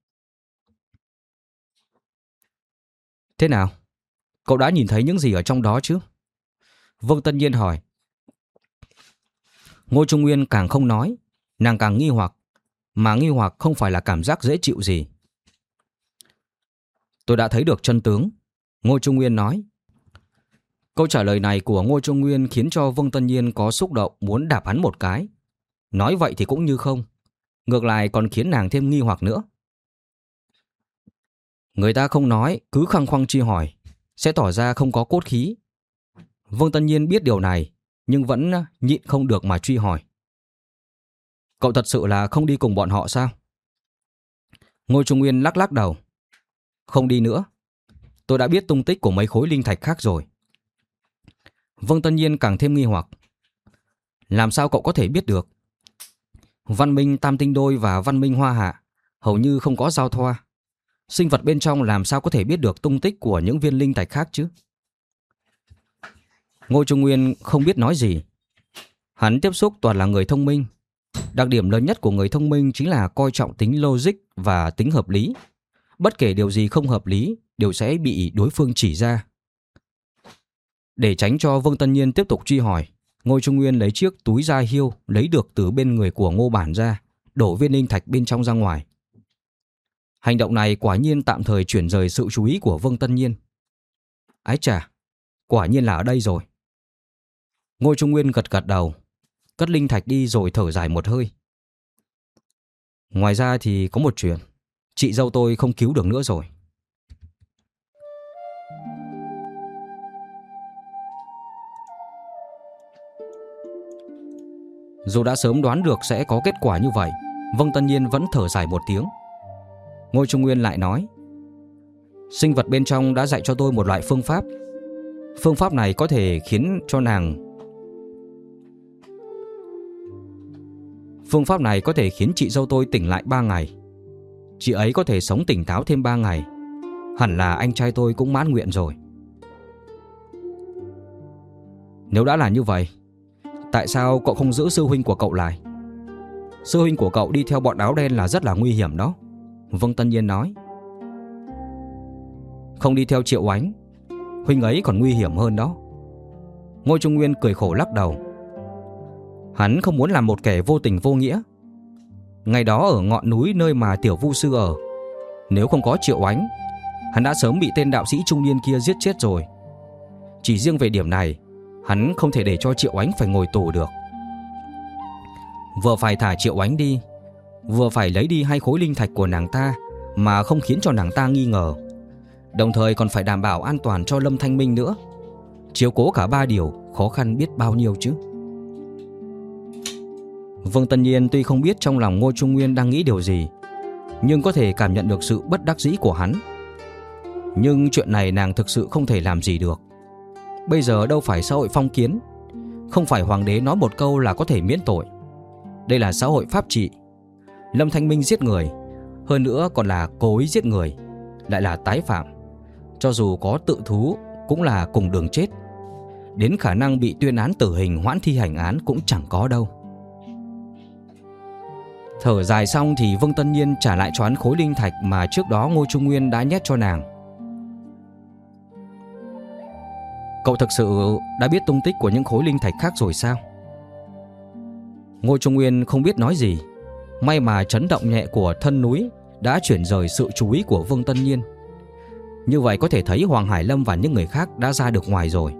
Thế nào? Cậu đã nhìn thấy những gì ở trong đó chứ? Vương Tân Nhiên hỏi. Ngô Trung Nguyên càng không nói, nàng càng nghi hoặc, mà nghi hoặc không phải là cảm giác dễ chịu gì. Tôi đã thấy được chân tướng, Ngô Trung Nguyên nói. Câu trả lời này của Ngô Trung Nguyên khiến cho Vương Tân Nhiên có xúc động muốn đạp hắn một cái. Nói vậy thì cũng như không, ngược lại còn khiến nàng thêm nghi hoặc nữa. Người ta không nói, cứ khăng khăng truy hỏi, sẽ tỏ ra không có cốt khí. Vương Tân Nhiên biết điều này, nhưng vẫn nhịn không được mà truy hỏi. Cậu thật sự là không đi cùng bọn họ sao? Ngô Trung Nguyên lắc lắc đầu. Không đi nữa. Tôi đã biết tung tích của mấy khối linh thạch khác rồi. Vương Tân Nhiên càng thêm nghi hoặc. Làm sao cậu có thể biết được? Văn minh Tam Tinh Đôi và văn minh Hoa Hạ hầu như không có giao thoa. Sinh vật bên trong làm sao có thể biết được tung tích của những viên linh thạch khác chứ? Ngô Trung Nguyên không biết nói gì. Hắn tiếp xúc toàn là người thông minh. Đặc điểm lớn nhất của người thông minh chính là coi trọng tính logic và tính hợp lý. Bất kể điều gì không hợp lý đều sẽ bị đối phương chỉ ra. Để tránh cho Vương Tân Nhiên tiếp tục truy hỏi, Ngô Trung Nguyên lấy chiếc túi da hiêu lấy được từ bên người của Ngô Bản ra, đổ viên linh thạch bên trong ra ngoài. Hành động này quả nhiên tạm thời chuyển rời sự chú ý của Vương Tân Nhiên. Ái chà, quả nhiên là ở đây rồi. Ngô Trung Nguyên gật gật đầu, cất linh thạch đi rồi thở dài một hơi. Ngoài ra thì có một chuyện, chị dâu tôi không cứu được nữa rồi. Dù đã sớm đoán được sẽ có kết quả như vậy, Vương Tân Nhiên vẫn thở dài một tiếng. Ngô Trung Nguyên lại nói, sinh vật bên trong đã dạy cho tôi một loại phương pháp. Phương pháp này có thể khiến chị dâu tôi tỉnh lại 3 ngày. Chị ấy có thể sống tỉnh táo thêm 3 ngày. Hẳn là anh trai tôi cũng mãn nguyện rồi. Nếu đã là như vậy, tại sao cậu không giữ sư huynh của cậu lại? Sư huynh của cậu đi theo bọn áo đen là rất là nguy hiểm đó, Vương Tân Nhiên nói. Không đi theo Triệu Ánh, huynh ấy còn nguy hiểm hơn đó. Ngô Trung Nguyên cười khổ lắc đầu. Hắn không muốn làm một kẻ vô tình vô nghĩa. Ngày đó ở ngọn núi nơi mà Tiểu Vu Sư ở, nếu không có Triệu Ánh, hắn đã sớm bị tên đạo sĩ trung niên kia giết chết rồi. Chỉ riêng về điểm này, hắn không thể để cho Triệu Ánh phải ngồi tù được. Vừa phải thả Triệu Ánh đi, vừa phải lấy đi 2 khối linh thạch của nàng ta mà không khiến cho nàng ta nghi ngờ, đồng thời còn phải đảm bảo an toàn cho Lâm Thanh Minh nữa. Chiếu cố cả 3 điều khó khăn biết bao nhiêu chứ. Vương Tân Nhiên tuy không biết trong lòng Ngô Trung Nguyên đang nghĩ điều gì, nhưng có thể cảm nhận được sự bất đắc dĩ của hắn. Nhưng chuyện này nàng thực sự không thể làm gì được. Bây giờ đâu phải xã hội phong kiến, không phải hoàng đế nói một câu là có thể miễn tội. Đây là xã hội pháp trị. Lâm Thanh Minh giết người, hơn nữa còn là cố ý giết người, lại là tái phạm. Cho dù có tự thú cũng là cùng đường chết. Đến khả năng bị tuyên án tử hình hoãn thi hành án cũng chẳng có đâu. Thở dài xong thì Vương Tân Nhiên trả lại cho hắn khối linh thạch mà trước đó Ngô Trung Nguyên đã nhét cho nàng. Cậu thực sự đã biết tung tích của những khối linh thạch khác rồi sao? Ngô Trung Nguyên không biết nói gì. May mà chấn động nhẹ của thân núi đã chuyển rời sự chú ý của Vương Tân Nhiên. Như vậy có thể thấy Hoàng Hải Lâm và những người khác đã ra được ngoài rồi.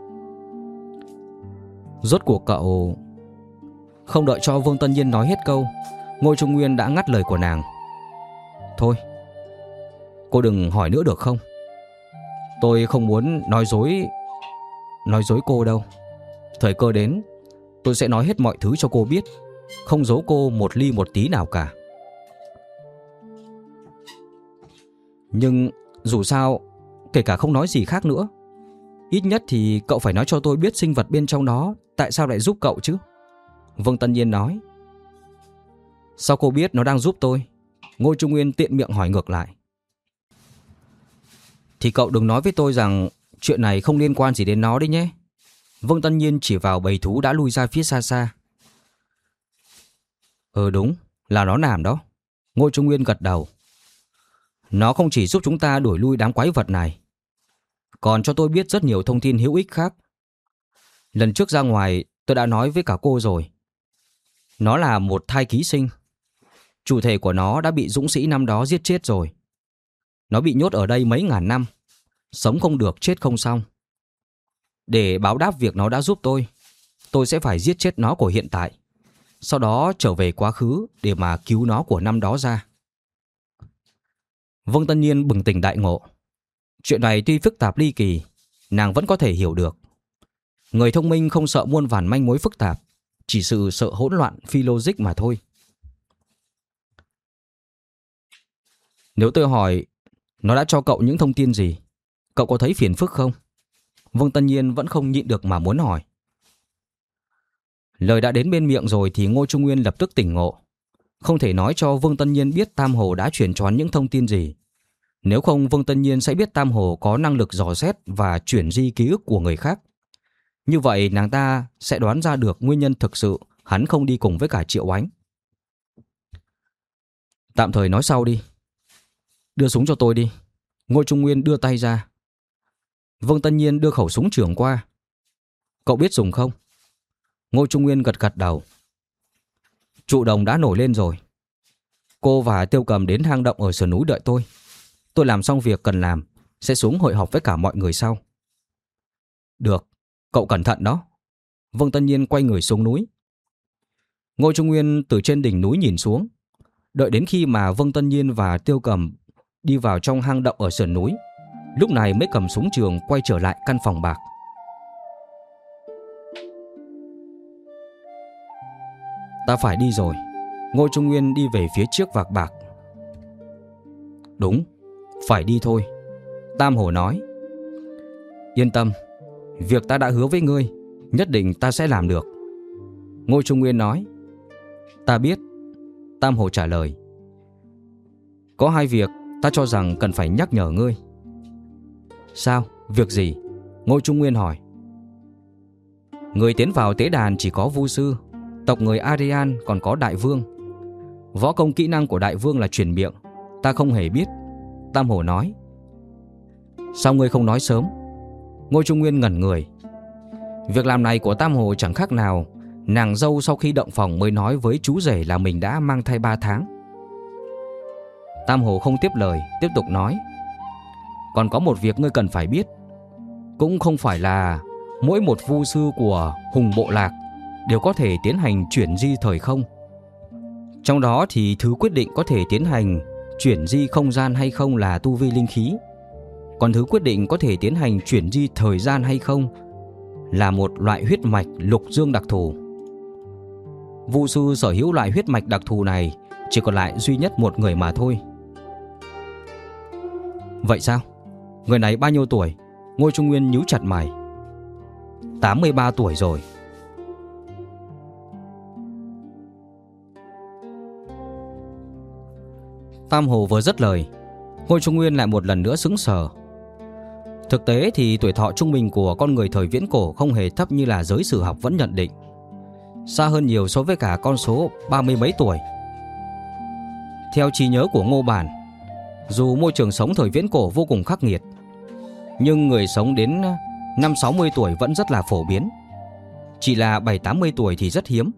Rốt cuộc cậu... Không đợi cho Vương Tân Nhiên nói hết câu, Ngô Trung Nguyên đã ngắt lời của nàng. Thôi, cô đừng hỏi nữa được không? Tôi không muốn nói dối cô đâu. Thời cơ đến, tôi sẽ nói hết mọi thứ cho cô biết, không giấu cô một ly một tí nào cả. Nhưng dù sao, kể cả không nói gì khác nữa, ít nhất thì cậu phải nói cho tôi biết sinh vật bên trong đó tại sao lại giúp cậu chứ, Vương Tân Nhiên nói. Sao cô biết nó đang giúp tôi? Ngô Trung Nguyên tiện miệng hỏi ngược lại. Thì cậu đừng nói với tôi rằng chuyện này không liên quan gì đến nó đấy nhé. Vương Tân Nhiên chỉ vào bầy thú đã lui ra phía xa xa. Đúng, là nó làm đó. Ngô Trung Nguyên gật đầu. Nó không chỉ giúp chúng ta đuổi lui đám quái vật này, còn cho tôi biết rất nhiều thông tin hữu ích khác. Lần trước ra ngoài tôi đã nói với cả cô rồi. Nó là một thai ký sinh. Chủ thể của nó đã bị dũng sĩ năm đó giết chết rồi. Nó bị nhốt ở đây mấy ngàn năm, sống không được chết không xong. Để báo đáp việc nó đã giúp tôi sẽ phải giết chết nó của hiện tại, sau đó trở về quá khứ để mà cứu nó của năm đó ra. Vương Tân Nhiên bừng tỉnh đại ngộ. Chuyện này tuy phức tạp ly kỳ, nàng vẫn có thể hiểu được. Người thông minh không sợ muôn vàn manh mối phức tạp, chỉ sợ hỗn loạn phi logic mà thôi. Nếu tôi hỏi nó đã cho cậu những thông tin gì, cậu có thấy phiền phức không? Vương Tân Nhiên vẫn không nhịn được mà muốn hỏi. Lời đã đến bên miệng rồi thì Ngô Trung Nguyên lập tức tỉnh ngộ. Không thể nói cho Vương Tân Nhiên biết Tam Hồ đã truyền cho hắn những thông tin gì. Nếu không, Vương Tân Nhiên sẽ biết Tam Hồ có năng lực dò xét và chuyển di ký ức của người khác. Như vậy nàng ta sẽ đoán ra được nguyên nhân thực sự hắn không đi cùng với cả Triệu Ánh. Tạm thời nói sau đi. Đưa súng cho tôi đi. Ngô Trung Nguyên đưa tay ra. Vương Tân Nhiên đưa khẩu súng trường qua. Cậu biết dùng không? Ngô Trung Nguyên gật gật đầu. Trụ đồng đã nổi lên rồi. Cô và Tiêu Cầm đến hang động ở sườn núi đợi tôi. Tôi làm xong việc cần làm, sẽ xuống hội họp với cả mọi người sau. Được, cậu cẩn thận đó. Vương Tân Nhiên quay người xuống núi. Ngô Trung Nguyên từ trên đỉnh núi nhìn xuống. Đợi đến khi mà Vương Tân Nhiên và Tiêu Cầm đi vào trong hang động ở sườn núi, lúc này mới cầm súng trường quay trở lại căn phòng bạc. Ta phải đi rồi. Ngô Trung Nguyên đi về phía trước vạc bạc. Đúng, phải đi thôi. Tam Hổ nói. Yên tâm, việc ta đã hứa với ngươi, nhất định ta sẽ làm được. Ngô Trung Nguyên nói. Ta biết. Tam Hổ trả lời. Có hai việc ta cho rằng cần phải nhắc nhở ngươi. Sao? Việc gì? Ngô Trung Nguyên hỏi. Người tiến vào tế đàn chỉ có Vu Sư, tộc người Aryan còn có Đại Vương. Võ công kỹ năng của Đại Vương là truyền miệng, ta không hề biết. Tam Hổ nói. Sao ngươi không nói sớm? Ngô Trung Nguyên ngẩn người. Việc làm này của Tam Hổ chẳng khác nào nàng dâu sau khi động phòng mới nói với chú rể là mình đã mang thai 3 tháng. Tam Hổ không tiếp lời, tiếp tục nói. Còn có một việc ngươi cần phải biết. Cũng không phải là mỗi một vu sư của Hùng Bộ Lạc đều có thể tiến hành chuyển di thời không. Trong đó thì thứ quyết định có thể tiến hành chuyển di không gian hay không là tu vi linh khí. Còn thứ quyết định có thể tiến hành chuyển di thời gian hay không là một loại huyết mạch lục dương đặc thù. Vu sư sở hữu loại huyết mạch đặc thù này chỉ còn lại duy nhất một người mà thôi. Vậy sao? Người này bao nhiêu tuổi? Ngô Trung Nguyên nhíu chặt mày. 83 tuổi rồi. Tam Hổ vừa dứt lời, Ngô Trung Nguyên lại một lần nữa sững sờ. Thực tế thì tuổi thọ trung bình của con người thời viễn cổ không hề thấp như là giới sử học vẫn nhận định, xa hơn nhiều so với cả con số 30 mấy tuổi. Theo trí nhớ của Ngô Bản, dù môi trường sống thời viễn cổ vô cùng khắc nghiệt, nhưng người sống đến 5-60 tuổi vẫn rất là phổ biến. Chỉ là 7-80 tuổi thì rất hiếm.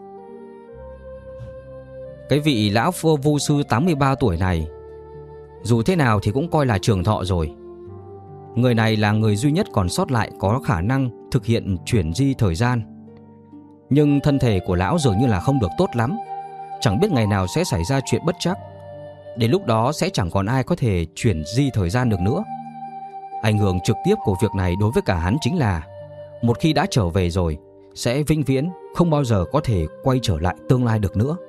Cái vị lão vu sư 83 tuổi này dù thế nào thì cũng coi là trường thọ rồi. Người này là người duy nhất còn sót lại có khả năng thực hiện chuyển di thời gian. Nhưng thân thể của lão dường như là không được tốt lắm, chẳng biết ngày nào sẽ xảy ra chuyện bất trắc. Đến lúc đó sẽ chẳng còn ai có thể chuyển di thời gian được nữa. Ảnh hưởng trực tiếp của việc này đối với cả hắn chính là một khi đã trở về rồi sẽ vĩnh viễn không bao giờ có thể quay trở lại tương lai được nữa.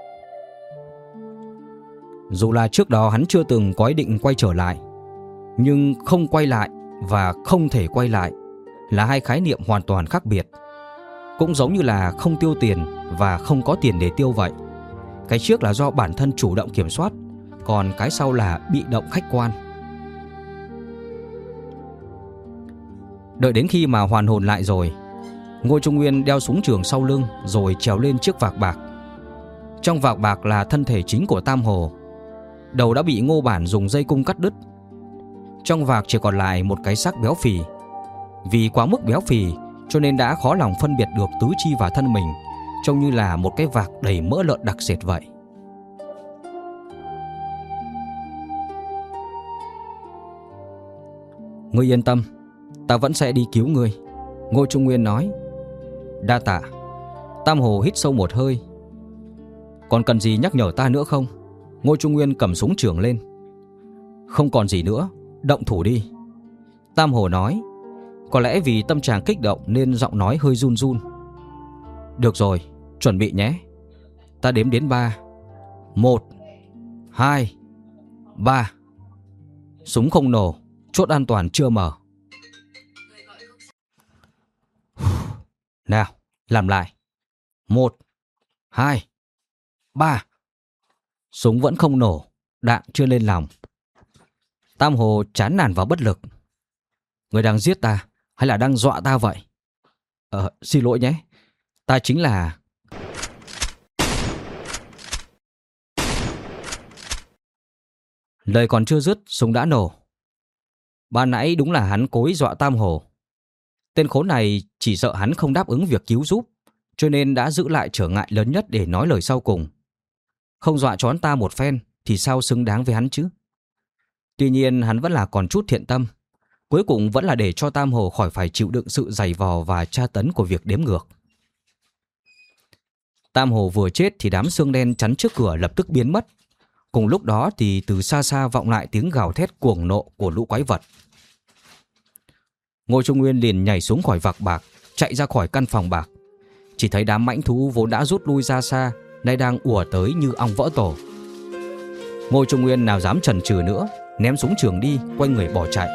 Dù là trước đó hắn chưa từng có ý định quay trở lại, nhưng không quay lại và không thể quay lại là hai khái niệm hoàn toàn khác biệt. Cũng giống như là không tiêu tiền và không có tiền để tiêu vậy. Cái trước là do bản thân chủ động kiểm soát, còn cái sau là bị động khách quan. Đợi đến khi mà hoàn hồn lại rồi, Ngô Trung Nguyên đeo súng trường sau lưng rồi trèo lên chiếc vạc bạc. Trong vạc bạc là thân thể chính của Tam Hổ. Đầu đã bị Ngô Bản dùng dây cung cắt đứt. Trong vạc chỉ còn lại một cái xác béo phì. Vì quá mức béo phì cho nên đã khó lòng phân biệt được tứ chi và thân mình, trông như là một cái vạc đầy mỡ lợn đặc sệt vậy. Ngươi yên tâm, ta vẫn sẽ đi cứu ngươi, Ngô Trung Nguyên nói. Đa tạ. Tam Hổ hít sâu một hơi. Còn cần gì nhắc nhở ta nữa không? Ngô Trung Nguyên cầm súng trường lên. Không còn gì nữa, động thủ đi. Tam Hổ nói. Có lẽ vì tâm trạng kích động nên giọng nói hơi run run. Được rồi, chuẩn bị nhé. Ta đếm đến 3. 1, 2, 3. Súng không nổ, chốt an toàn chưa mở. Nào, làm lại. 1, 2, 3. Súng vẫn không nổ, đạn chưa lên lòng. Tam Hồ chán nản và bất lực. Người đang giết ta hay là đang dọa ta vậy? Xin lỗi nhé. Ta chính là... Lời còn chưa dứt, súng đã nổ. Ban nãy đúng là hắn cố ý dọa Tam Hồ. Tên khốn này chỉ sợ hắn không đáp ứng việc cứu giúp cho nên đã giữ lại trở ngại lớn nhất để nói lời sau cùng. Không dọa cho hắn ta một phen thì sao xứng đáng với hắn chứ? Tuy nhiên hắn vẫn là còn chút thiện tâm, cuối cùng vẫn là để cho Tam Hồ khỏi phải chịu đựng sự giày vò và tra tấn của việc đếm ngược. Tam Hồ vừa chết thì đám xương đen chắn trước cửa lập tức biến mất. Cùng lúc đó thì từ xa xa vọng lại tiếng gào thét cuồng nộ của lũ quái vật. Ngô Trung Nguyên liền nhảy xuống khỏi vạc bạc, chạy ra khỏi căn phòng bạc. Chỉ thấy đám mãnh thú vốn đã rút lui ra xa, nay đang ùa tới như ong vỡ tổ. Ngô Trung Nguyên nào dám chần chừ nữa, ném súng trường đi, quay người bỏ chạy.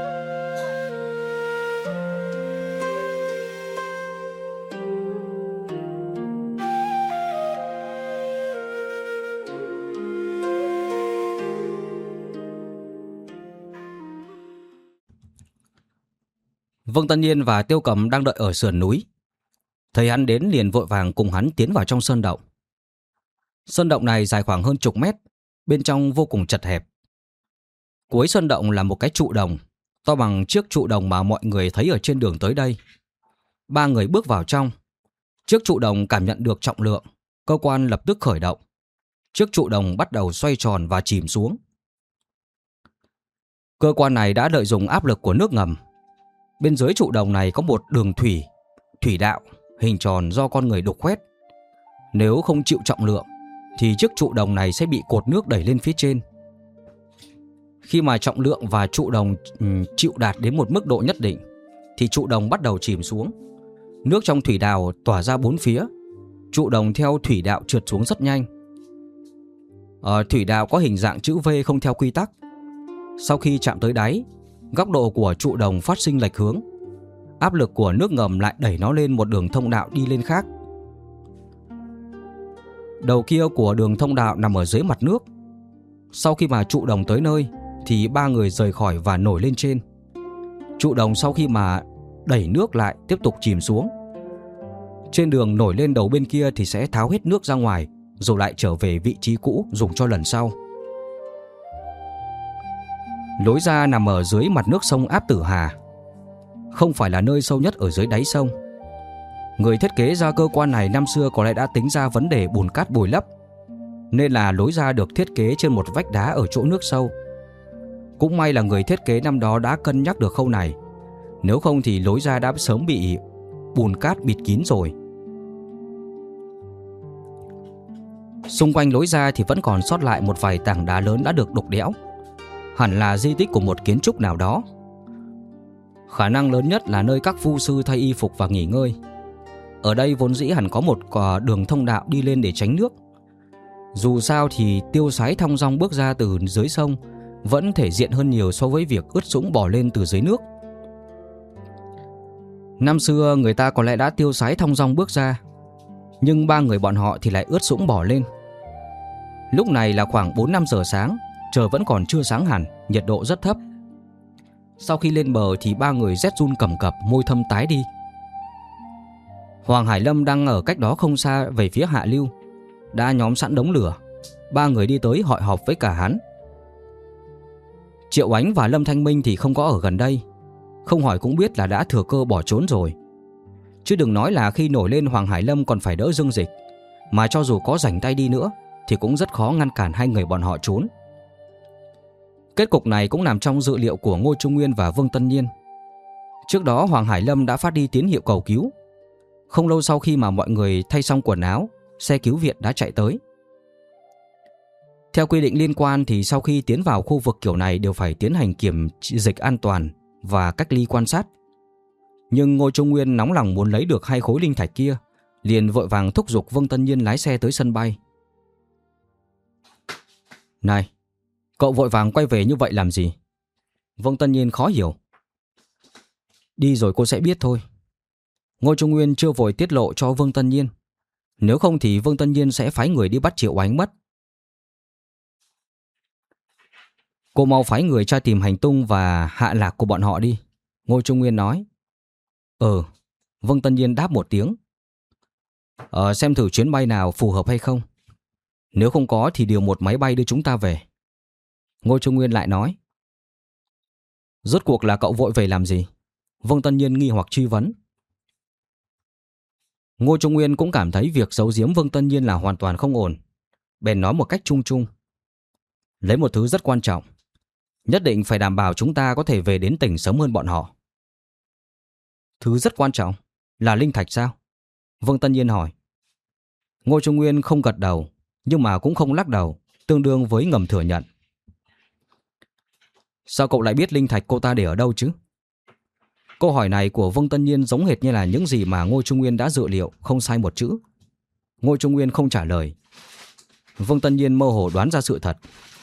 Vương Tân Nhiên và Tiêu Cầm đang đợi ở sườn núi. Thấy hắn đến liền vội vàng cùng hắn tiến vào trong sơn động. Sơn động này dài khoảng hơn chục mét, bên trong vô cùng chật hẹp. Cuối sơn động là một cái trụ đồng, to bằng chiếc trụ đồng mà mọi người thấy ở trên đường tới đây. Ba người bước vào trong. Chiếc trụ đồng cảm nhận được trọng lượng, cơ quan lập tức khởi động. Chiếc trụ đồng bắt đầu xoay tròn và chìm xuống. Cơ quan này đã lợi dụng áp lực của nước ngầm. Bên dưới trụ đồng này có một đường thủy đạo hình tròn do con người đục khoét. Nếu không chịu trọng lượng thì chiếc trụ đồng này sẽ bị cột nước đẩy lên phía trên. Khi mà trọng lượng và trụ đồng chịu đạt đến một mức độ nhất định thì trụ đồng bắt đầu chìm xuống. Nước trong thủy đạo tỏa ra bốn phía. Trụ đồng theo thủy đạo trượt xuống rất nhanh. Thủy đạo có hình dạng chữ V không theo quy tắc. Sau khi chạm tới đáy, góc độ của trụ đồng phát sinh lệch hướng. Áp lực của nước ngầm lại đẩy nó lên một đường thông đạo đi lên khác. Đầu kia của đường thông đạo nằm ở dưới mặt nước. Sau khi mà trụ đồng tới nơi thì ba người rời khỏi và nổi lên trên. Trụ đồng sau khi mà đẩy nước lại tiếp tục chìm xuống. Trên đường nổi lên đầu bên kia thì sẽ tháo hết nước ra ngoài, rồi lại trở về vị trí cũ dùng cho lần sau. Lối ra nằm ở dưới mặt nước sông Áp Tử Hà, không phải là nơi sâu nhất ở dưới đáy sông. Người thiết kế ra cơ quan này năm xưa có lẽ đã tính ra vấn đề bùn cát bồi lấp, nên là lối ra được thiết kế trên một vách đá ở chỗ nước sâu. Cũng may là người thiết kế năm đó đã cân nhắc được khâu này, nếu không thì lối ra đã sớm bị bùn cát bịt kín rồi. Xung quanh lối ra thì vẫn còn sót lại một vài tảng đá lớn đã được đục đẽo, hẳn là di tích của một kiến trúc nào đó. Khả năng lớn nhất là nơi các phu sư thay y phục và nghỉ ngơi. Ở đây vốn dĩ hẳn có một đường thông đạo đi lên để tránh nước. Dù sao thì tiêu sái thong dong bước ra từ dưới sông vẫn thể diện hơn nhiều so với việc ướt sũng bò lên từ dưới nước. Năm xưa người ta có lẽ đã tiêu sái thong dong bước ra, nhưng ba người bọn họ thì lại ướt sũng bò lên. Lúc này là khoảng 4-5 giờ sáng, trời vẫn còn chưa sáng hẳn, nhiệt độ rất thấp. Sau khi lên bờ thì ba người rét run cầm cập, môi thâm tái đi. Hoàng Hải Lâm đang ở cách đó không xa về phía hạ lưu, đã nhóm sẵn đống lửa. Ba người đi tới hỏi họp với cả hắn. Triệu Ánh và Lâm Thanh Minh thì không có ở gần đây, không hỏi cũng biết là đã thừa cơ bỏ trốn rồi. Chứ đừng nói là khi nổi lên Hoàng Hải Lâm còn phải đỡ Dương Dịch, mà cho dù có rảnh tay đi nữa thì cũng rất khó ngăn cản hai người bọn họ trốn. Kết cục này cũng nằm trong dự liệu của Ngô Trung Nguyên và Vương Tân Nhiên. Trước đó Hoàng Hải Lâm đã phát đi tín hiệu cầu cứu. Không lâu sau khi mà mọi người thay xong quần áo, xe cứu viện đã chạy tới. Theo quy định liên quan thì sau khi tiến vào khu vực kiểu này đều phải tiến hành kiểm dịch an toàn và cách ly quan sát. Nhưng Ngô Trung Nguyên nóng lòng muốn lấy được 2 khối linh thạch kia, liền vội vàng thúc giục Vương Tân Nhiên lái xe tới sân bay. Này, cậu vội vàng quay về như vậy làm gì? Vương Tân Nhiên khó hiểu. Đi rồi cô sẽ biết thôi. Ngô Trung Nguyên chưa vội tiết lộ cho Vương Tân Nhiên. Nếu không thì Vương Tân Nhiên sẽ phái người đi bắt Triệu Ánh mất. Cô mau phái người tra tìm hành tung và hạ lạc của bọn họ đi, Ngô Trung Nguyên nói. Vương Tân Nhiên đáp một tiếng. Xem thử chuyến bay nào phù hợp hay không. Nếu không có thì điều một máy bay đưa chúng ta về, Ngô Trung Nguyên lại nói. Rốt cuộc là cậu vội về làm gì? Vương Tân Nhiên nghi hoặc truy vấn. Ngô Trung Nguyên cũng cảm thấy việc giấu giếm Vương Tân Nhiên là hoàn toàn không ổn. Bèn nói một cách chung chung. Lấy một thứ rất quan trọng. Nhất định phải đảm bảo chúng ta có thể về đến tỉnh sớm hơn bọn họ. Thứ rất quan trọng? Là linh thạch sao? Vương Tân Nhiên hỏi. Ngô Trung Nguyên không gật đầu, nhưng mà cũng không lắc đầu, tương đương với ngầm thừa nhận. Sao cậu lại biết linh thạch cô ta để ở đâu chứ? Câu hỏi này của Vương Tân Nhiên giống hệt như là những gì mà Ngô Trung Nguyên đã dự liệu, không sai một chữ. Ngô Trung Nguyên không trả lời. Vương Tân Nhiên mơ hồ đoán ra sự thật.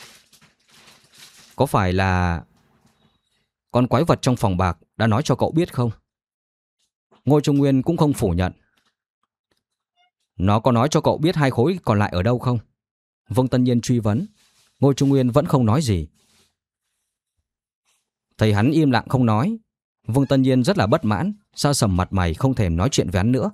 Có phải là con quái vật trong phòng bạc đã nói cho cậu biết không? Ngô Trung Nguyên cũng không phủ nhận. Nó có nói cho cậu biết 2 khối còn lại ở đâu không? Vương Tân Nhiên truy vấn. Ngô Trung Nguyên vẫn không nói gì. Thấy hắn im lặng không nói, Vương Tân Nhiên rất là bất mãn, sa sầm mặt mày không thèm nói chuyện với hắn nữa.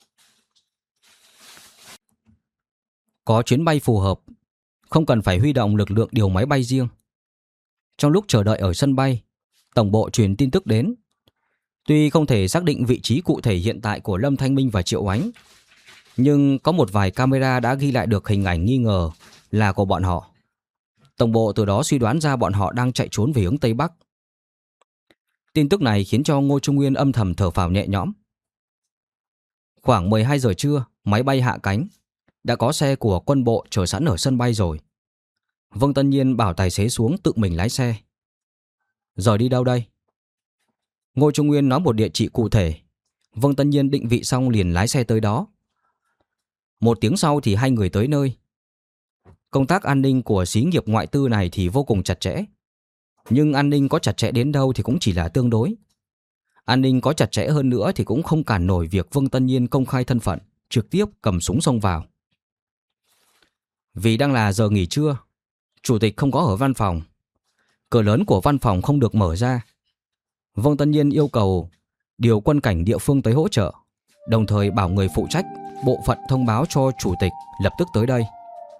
Có chuyến bay phù hợp, không cần phải huy động lực lượng điều máy bay riêng. Trong lúc chờ đợi ở sân bay, tổng bộ truyền tin tức đến. Tuy không thể xác định vị trí cụ thể hiện tại của Lâm Thanh Minh và Triệu Oánh, nhưng có một vài camera đã ghi lại được hình ảnh nghi ngờ là của bọn họ. Tổng bộ từ đó suy đoán ra bọn họ đang chạy trốn về hướng Tây Bắc. Tin tức này khiến cho Ngô Trung Nguyên âm thầm thở phào nhẹ nhõm. Khoảng 12 giờ trưa, máy bay hạ cánh. Đã có xe của quân bộ chờ sẵn ở sân bay rồi. Vương Tân Nhiên bảo tài xế xuống tự mình lái xe. Giờ đi đâu đây? Ngô Trung Nguyên nói một địa chỉ cụ thể. Vương Tân Nhiên định vị xong liền lái xe tới đó. 1 tiếng sau thì hai người tới nơi. Công tác an ninh của xí nghiệp ngoại tư này thì vô cùng chặt chẽ. Nhưng an ninh có chặt chẽ đến đâu thì cũng chỉ là tương đối. An ninh có chặt chẽ hơn nữa thì cũng không cản nổi việc Vương Tân Nhiên công khai thân phận, trực tiếp cầm súng xông vào. Vì đang là giờ nghỉ trưa, chủ tịch không có ở văn phòng. Cửa lớn của văn phòng không được mở ra. Vương Tân Nhiên yêu cầu điều quân cảnh địa phương tới hỗ trợ, đồng thời bảo người phụ trách bộ phận thông báo cho chủ tịch lập tức tới đây.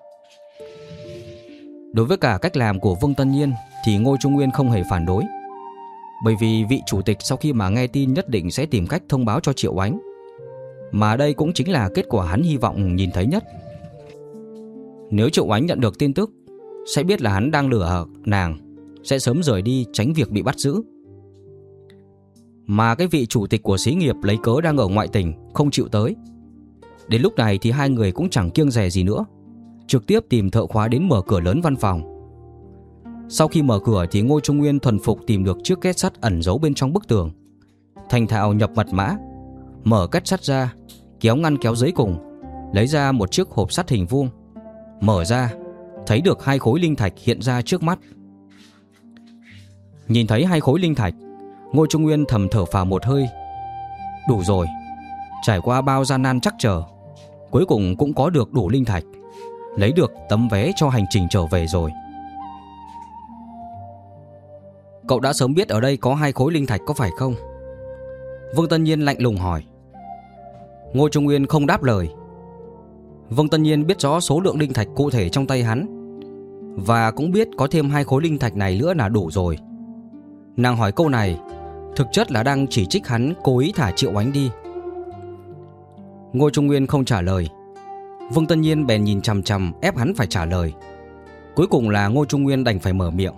Đối với cả cách làm của Vương Tân Nhiên thì Ngô Trung Nguyên không hề phản đối. Bởi vì vị chủ tịch sau khi mà nghe tin nhất định sẽ tìm cách thông báo cho Triệu Oánh. Mà đây cũng chính là kết quả hắn hy vọng nhìn thấy nhất. Nếu Triệu Oánh nhận được tin tức, sẽ biết là hắn đang lừa nàng, sẽ sớm rời đi tránh việc bị bắt giữ. Mà cái vị chủ tịch của xí nghiệp lấy cớ đang ở ngoại tỉnh, không chịu tới. Đến lúc này thì hai người cũng chẳng kiêng dè gì nữa, trực tiếp tìm thợ khóa đến mở cửa lớn văn phòng. Sau khi mở cửa thì Ngô Trung Nguyên thuần phục tìm được chiếc két sắt ẩn giấu bên trong bức tường. Thành thạo nhập mật mã, mở két sắt ra, kéo ngăn kéo dưới cùng, lấy ra một chiếc hộp sắt hình vuông. Mở ra, thấy được 2 khối linh thạch hiện ra trước mắt. Nhìn thấy 2 khối linh thạch, Ngô Trung Nguyên thầm thở phào một hơi. Đủ rồi, trải qua bao gian nan trắc trở, cuối cùng cũng có được đủ linh thạch, lấy được tấm vé cho hành trình trở về rồi. Cậu đã sớm biết ở đây có 2 khối linh thạch có phải không? Vương Tân Nhiên lạnh lùng hỏi. Ngô Trung Nguyên không đáp lời. Vương Tân Nhiên biết rõ số lượng linh thạch cụ thể trong tay hắn, và cũng biết có thêm 2 khối linh thạch này nữa là đủ rồi. Nàng hỏi câu này thực chất là đang chỉ trích hắn cố ý thả Triệu Oánh đi. Ngô Trung Nguyên không trả lời. Vương Tân Nhiên bèn nhìn chằm chằm ép hắn phải trả lời. Cuối cùng là Ngô Trung Nguyên đành phải mở miệng.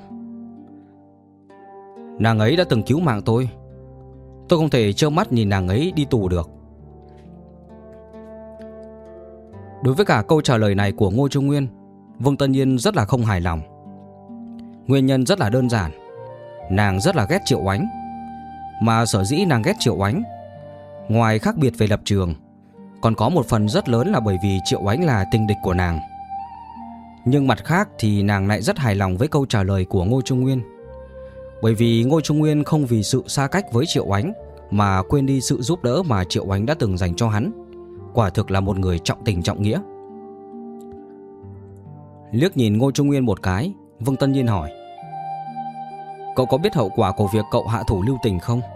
Nàng ấy đã từng cứu mạng tôi không thể trơ mắt nhìn nàng ấy đi tù được. Đối với cả câu trả lời này của Ngô Trung Nguyên, Vương Tân Nhiên rất là không hài lòng. Nguyên nhân rất là đơn giản. Nàng rất là ghét Triệu Oánh. Mà sở dĩ nàng ghét Triệu Oánh, ngoài khác biệt về lập trường, còn có một phần rất lớn là bởi vì Triệu Oánh là tình địch của nàng. Nhưng mặt khác thì nàng lại rất hài lòng với câu trả lời của Ngô Trung Nguyên. Bởi vì Ngô Trung Nguyên không vì sự xa cách với Triệu Oánh mà quên đi sự giúp đỡ mà Triệu Oánh đã từng dành cho hắn. Quả thực là một người trọng tình trọng nghĩa. Liếc nhìn Ngô Trung Nguyên một cái, Vương Tân Nhiên hỏi. Cậu có biết hậu quả của việc cậu hạ thủ lưu tình không?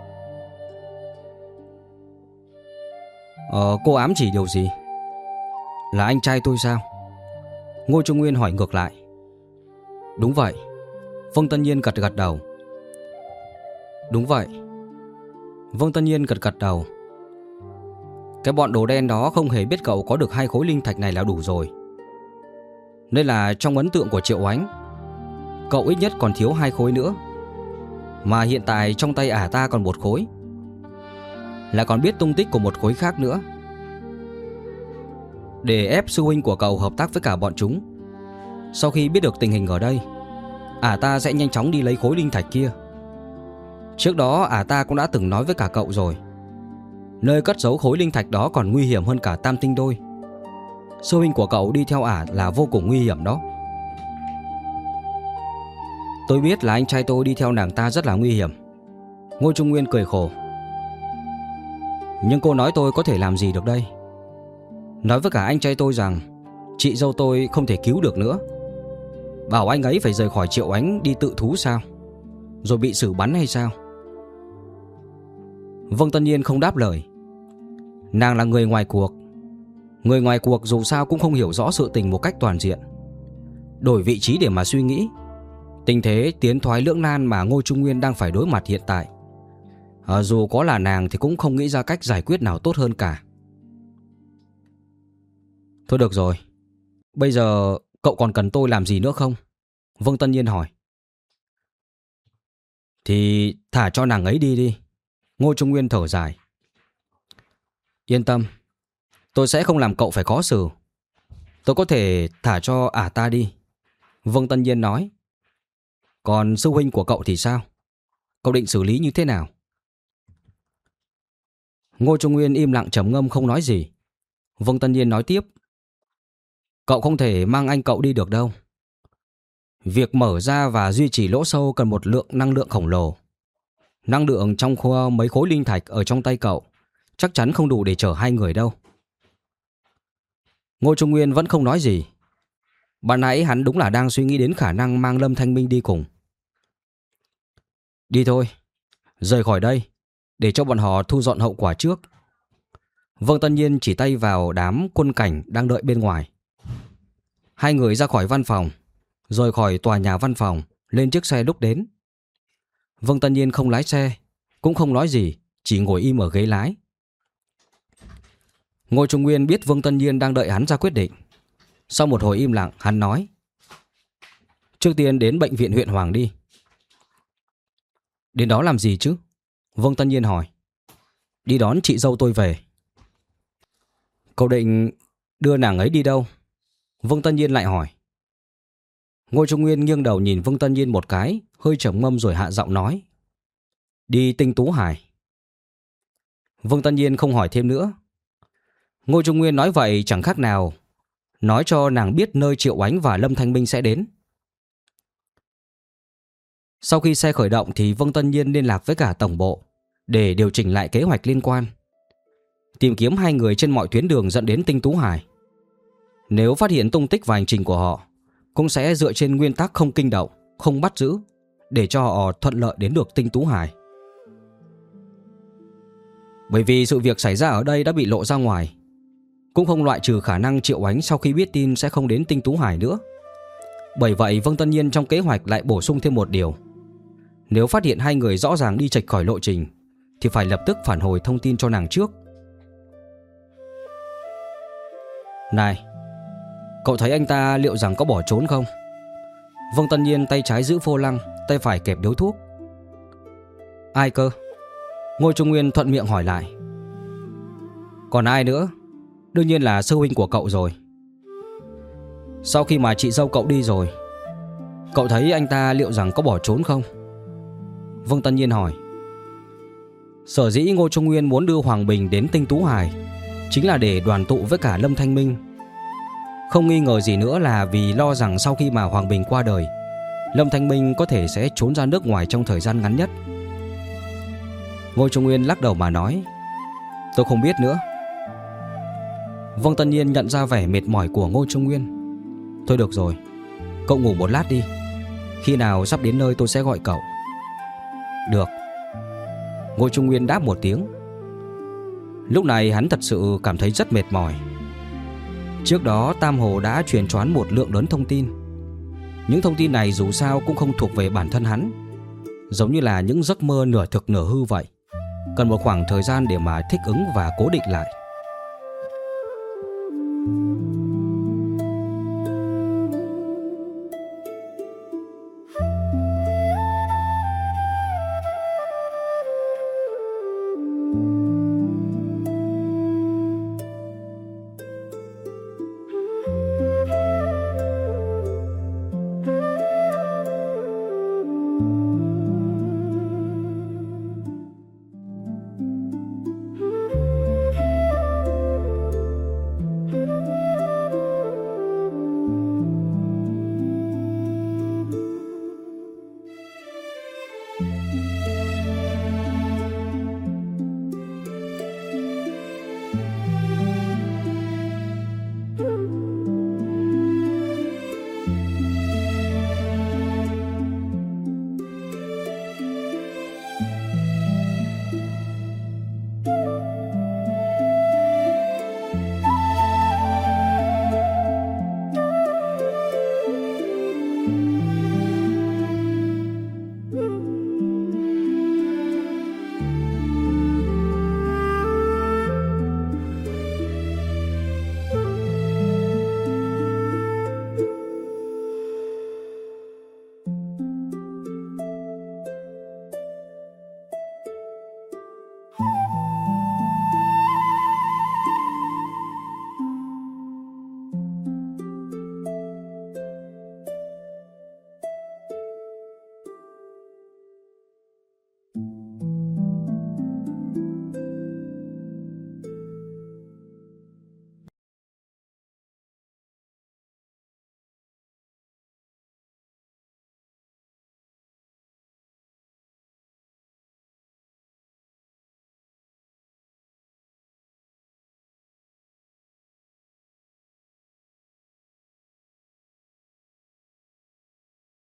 Cô ám chỉ điều gì? Là anh trai tôi sao? Ngô Trung Nguyên hỏi ngược lại. Đúng vậy. Vương Tân Nhiên gật đầu. Đúng vậy. Vương Tân Nhiên gật đầu. Cái bọn đồ đen đó không hề biết cậu có được 2 khối linh thạch này là đủ rồi. Nên là trong ấn tượng của Triệu Oánh, cậu ít nhất còn thiếu 2 khối nữa. Mà hiện tại trong tay ả ta còn 1 khối, lại còn biết tung tích của 1 khối khác nữa. Để ép sư huynh của cậu hợp tác với cả bọn chúng, sau khi biết được tình hình ở đây, ả ta sẽ nhanh chóng đi lấy khối linh thạch kia. Trước đó ả ta cũng đã từng nói với cả cậu rồi, nơi cất giấu khối linh thạch đó còn nguy hiểm hơn cả Tam Tinh Đôi. Sư huynh của cậu đi theo ả là vô cùng nguy hiểm đó. Tôi biết là anh trai tôi đi theo nàng ta rất là nguy hiểm. Ngô Trung Nguyên cười khổ. Nhưng cô nói tôi có thể làm gì được đây? Nói với cả anh trai tôi rằng chị dâu tôi không thể cứu được nữa, bảo anh ấy phải rời khỏi Triệu Oánh đi tự thú sao? Rồi bị xử bắn hay sao? Vương Tân Nhiên không đáp lời. Nàng là người ngoài cuộc. Người ngoài cuộc dù sao cũng không hiểu rõ sự tình một cách toàn diện. Đổi vị trí để mà suy nghĩ, tình thế tiến thoái lưỡng nan mà Ngô Trung Nguyên đang phải đối mặt hiện tại, dù có là nàng thì cũng không nghĩ ra cách giải quyết nào tốt hơn cả. Thôi được rồi, bây giờ cậu còn cần tôi làm gì nữa không? Vương Tân Nhiên hỏi. Thì thả cho nàng ấy đi đi. Ngô Trung Nguyên thở dài. Yên tâm, tôi sẽ không làm cậu phải khó xử. Tôi có thể thả cho ả ta đi. Vương Tân Nhiên nói. Còn sư huynh của cậu thì sao? Cậu định xử lý như thế nào? Ngô Trung Nguyên im lặng trầm ngâm không nói gì. Vương Tân Nhiên nói tiếp. Cậu không thể mang anh cậu đi được đâu. Việc mở ra và duy trì lỗ sâu cần một lượng năng lượng khổng lồ. Năng lượng trong mấy khối linh thạch ở trong tay cậu chắc chắn không đủ để chở 2 người đâu. Ngô Trung Nguyên vẫn không nói gì. Ban nãy hắn đúng là đang suy nghĩ đến khả năng mang Lâm Thanh Minh đi cùng. Đi thôi, rời khỏi đây, để cho bọn họ thu dọn hậu quả trước. Vương Tân Nhiên chỉ tay vào đám quân cảnh đang đợi bên ngoài. 2 người ra khỏi văn phòng, rời khỏi tòa nhà văn phòng, lên chiếc xe lúc đến. Vương Tân Nhiên không lái xe, cũng không nói gì, chỉ ngồi im ở ghế lái. Ngô Trung Nguyên biết Vương Tân Nhiên đang đợi hắn ra quyết định. Sau một hồi im lặng, hắn nói. Trước tiên đến bệnh viện huyện Hoàng đi. Đến đó làm gì chứ? Vương Tân Nhiên hỏi. Đi đón chị dâu tôi về. Cậu định đưa nàng ấy đi đâu? Vương Tân Nhiên lại hỏi. Ngô Trung Nguyên nghiêng đầu nhìn Vương Tân Nhiên một cái, hơi trầm ngâm rồi hạ giọng nói. Đi Tinh Tú Hải. Vương Tân Nhiên không hỏi thêm nữa. Ngô Trung Nguyên nói vậy chẳng khác nào nói cho nàng biết nơi Triệu Oánh và Lâm Thanh Minh sẽ đến. Sau khi xe khởi động thì Vương Tân Nhiên liên lạc với cả tổng bộ để điều chỉnh lại kế hoạch liên quan, tìm kiếm 2 người trên mọi tuyến đường dẫn đến Tinh Tú Hải. Nếu phát hiện tung tích và hành trình của họ, cũng sẽ dựa trên nguyên tắc không kinh động, không bắt giữ, để cho họ thuận lợi đến được Tinh Tú Hải. Bởi vì sự việc xảy ra ở đây đã bị lộ ra ngoài, cũng không loại trừ khả năng Triệu Oánh sau khi biết tin sẽ không đến Tinh Tú Hải nữa. Bởi vậy Vương Tân Nhiên trong kế hoạch lại bổ sung thêm một điều. Nếu phát hiện 2 người rõ ràng đi chệch khỏi lộ trình thì phải lập tức phản hồi thông tin cho nàng trước. Này, cậu thấy anh ta liệu rằng có bỏ trốn không? Vương Tân Nhiên tay trái giữ vô lăng, tay phải kẹp điếu thuốc. Ai cơ? Ngô Trung Nguyên thuận miệng hỏi lại. Còn ai nữa? Đương nhiên là sư huynh của cậu rồi. Sau khi mà chị dâu cậu đi rồi, cậu thấy anh ta liệu rằng có bỏ trốn không? Vương Tân Nhiên hỏi. Sở dĩ Ngô Trung Nguyên muốn đưa Hoàng Bình đến Tinh Tú Hải chính là để đoàn tụ với cả Lâm Thanh Minh. Không nghi ngờ gì nữa là vì lo rằng sau khi mà Hoàng Bình qua đời, Lâm Thanh Minh có thể sẽ trốn ra nước ngoài trong thời gian ngắn nhất. Ngô Trung Nguyên lắc đầu mà nói. Tôi không biết nữa. Vương Tân Nhiên nhận ra vẻ mệt mỏi của Ngô Trung Nguyên. Thôi được rồi, cậu ngủ một lát đi. Khi nào sắp đến nơi tôi sẽ gọi cậu. Được. Ngô Trung Nguyên đáp một tiếng. Lúc này hắn thật sự cảm thấy rất mệt mỏi. Trước đó Tam Hồ đã truyền choán một lượng lớn thông tin. Những thông tin này dù sao cũng không thuộc về bản thân hắn, giống như là những giấc mơ nửa thực nửa hư vậy, cần một khoảng thời gian để mà thích ứng và cố định lại.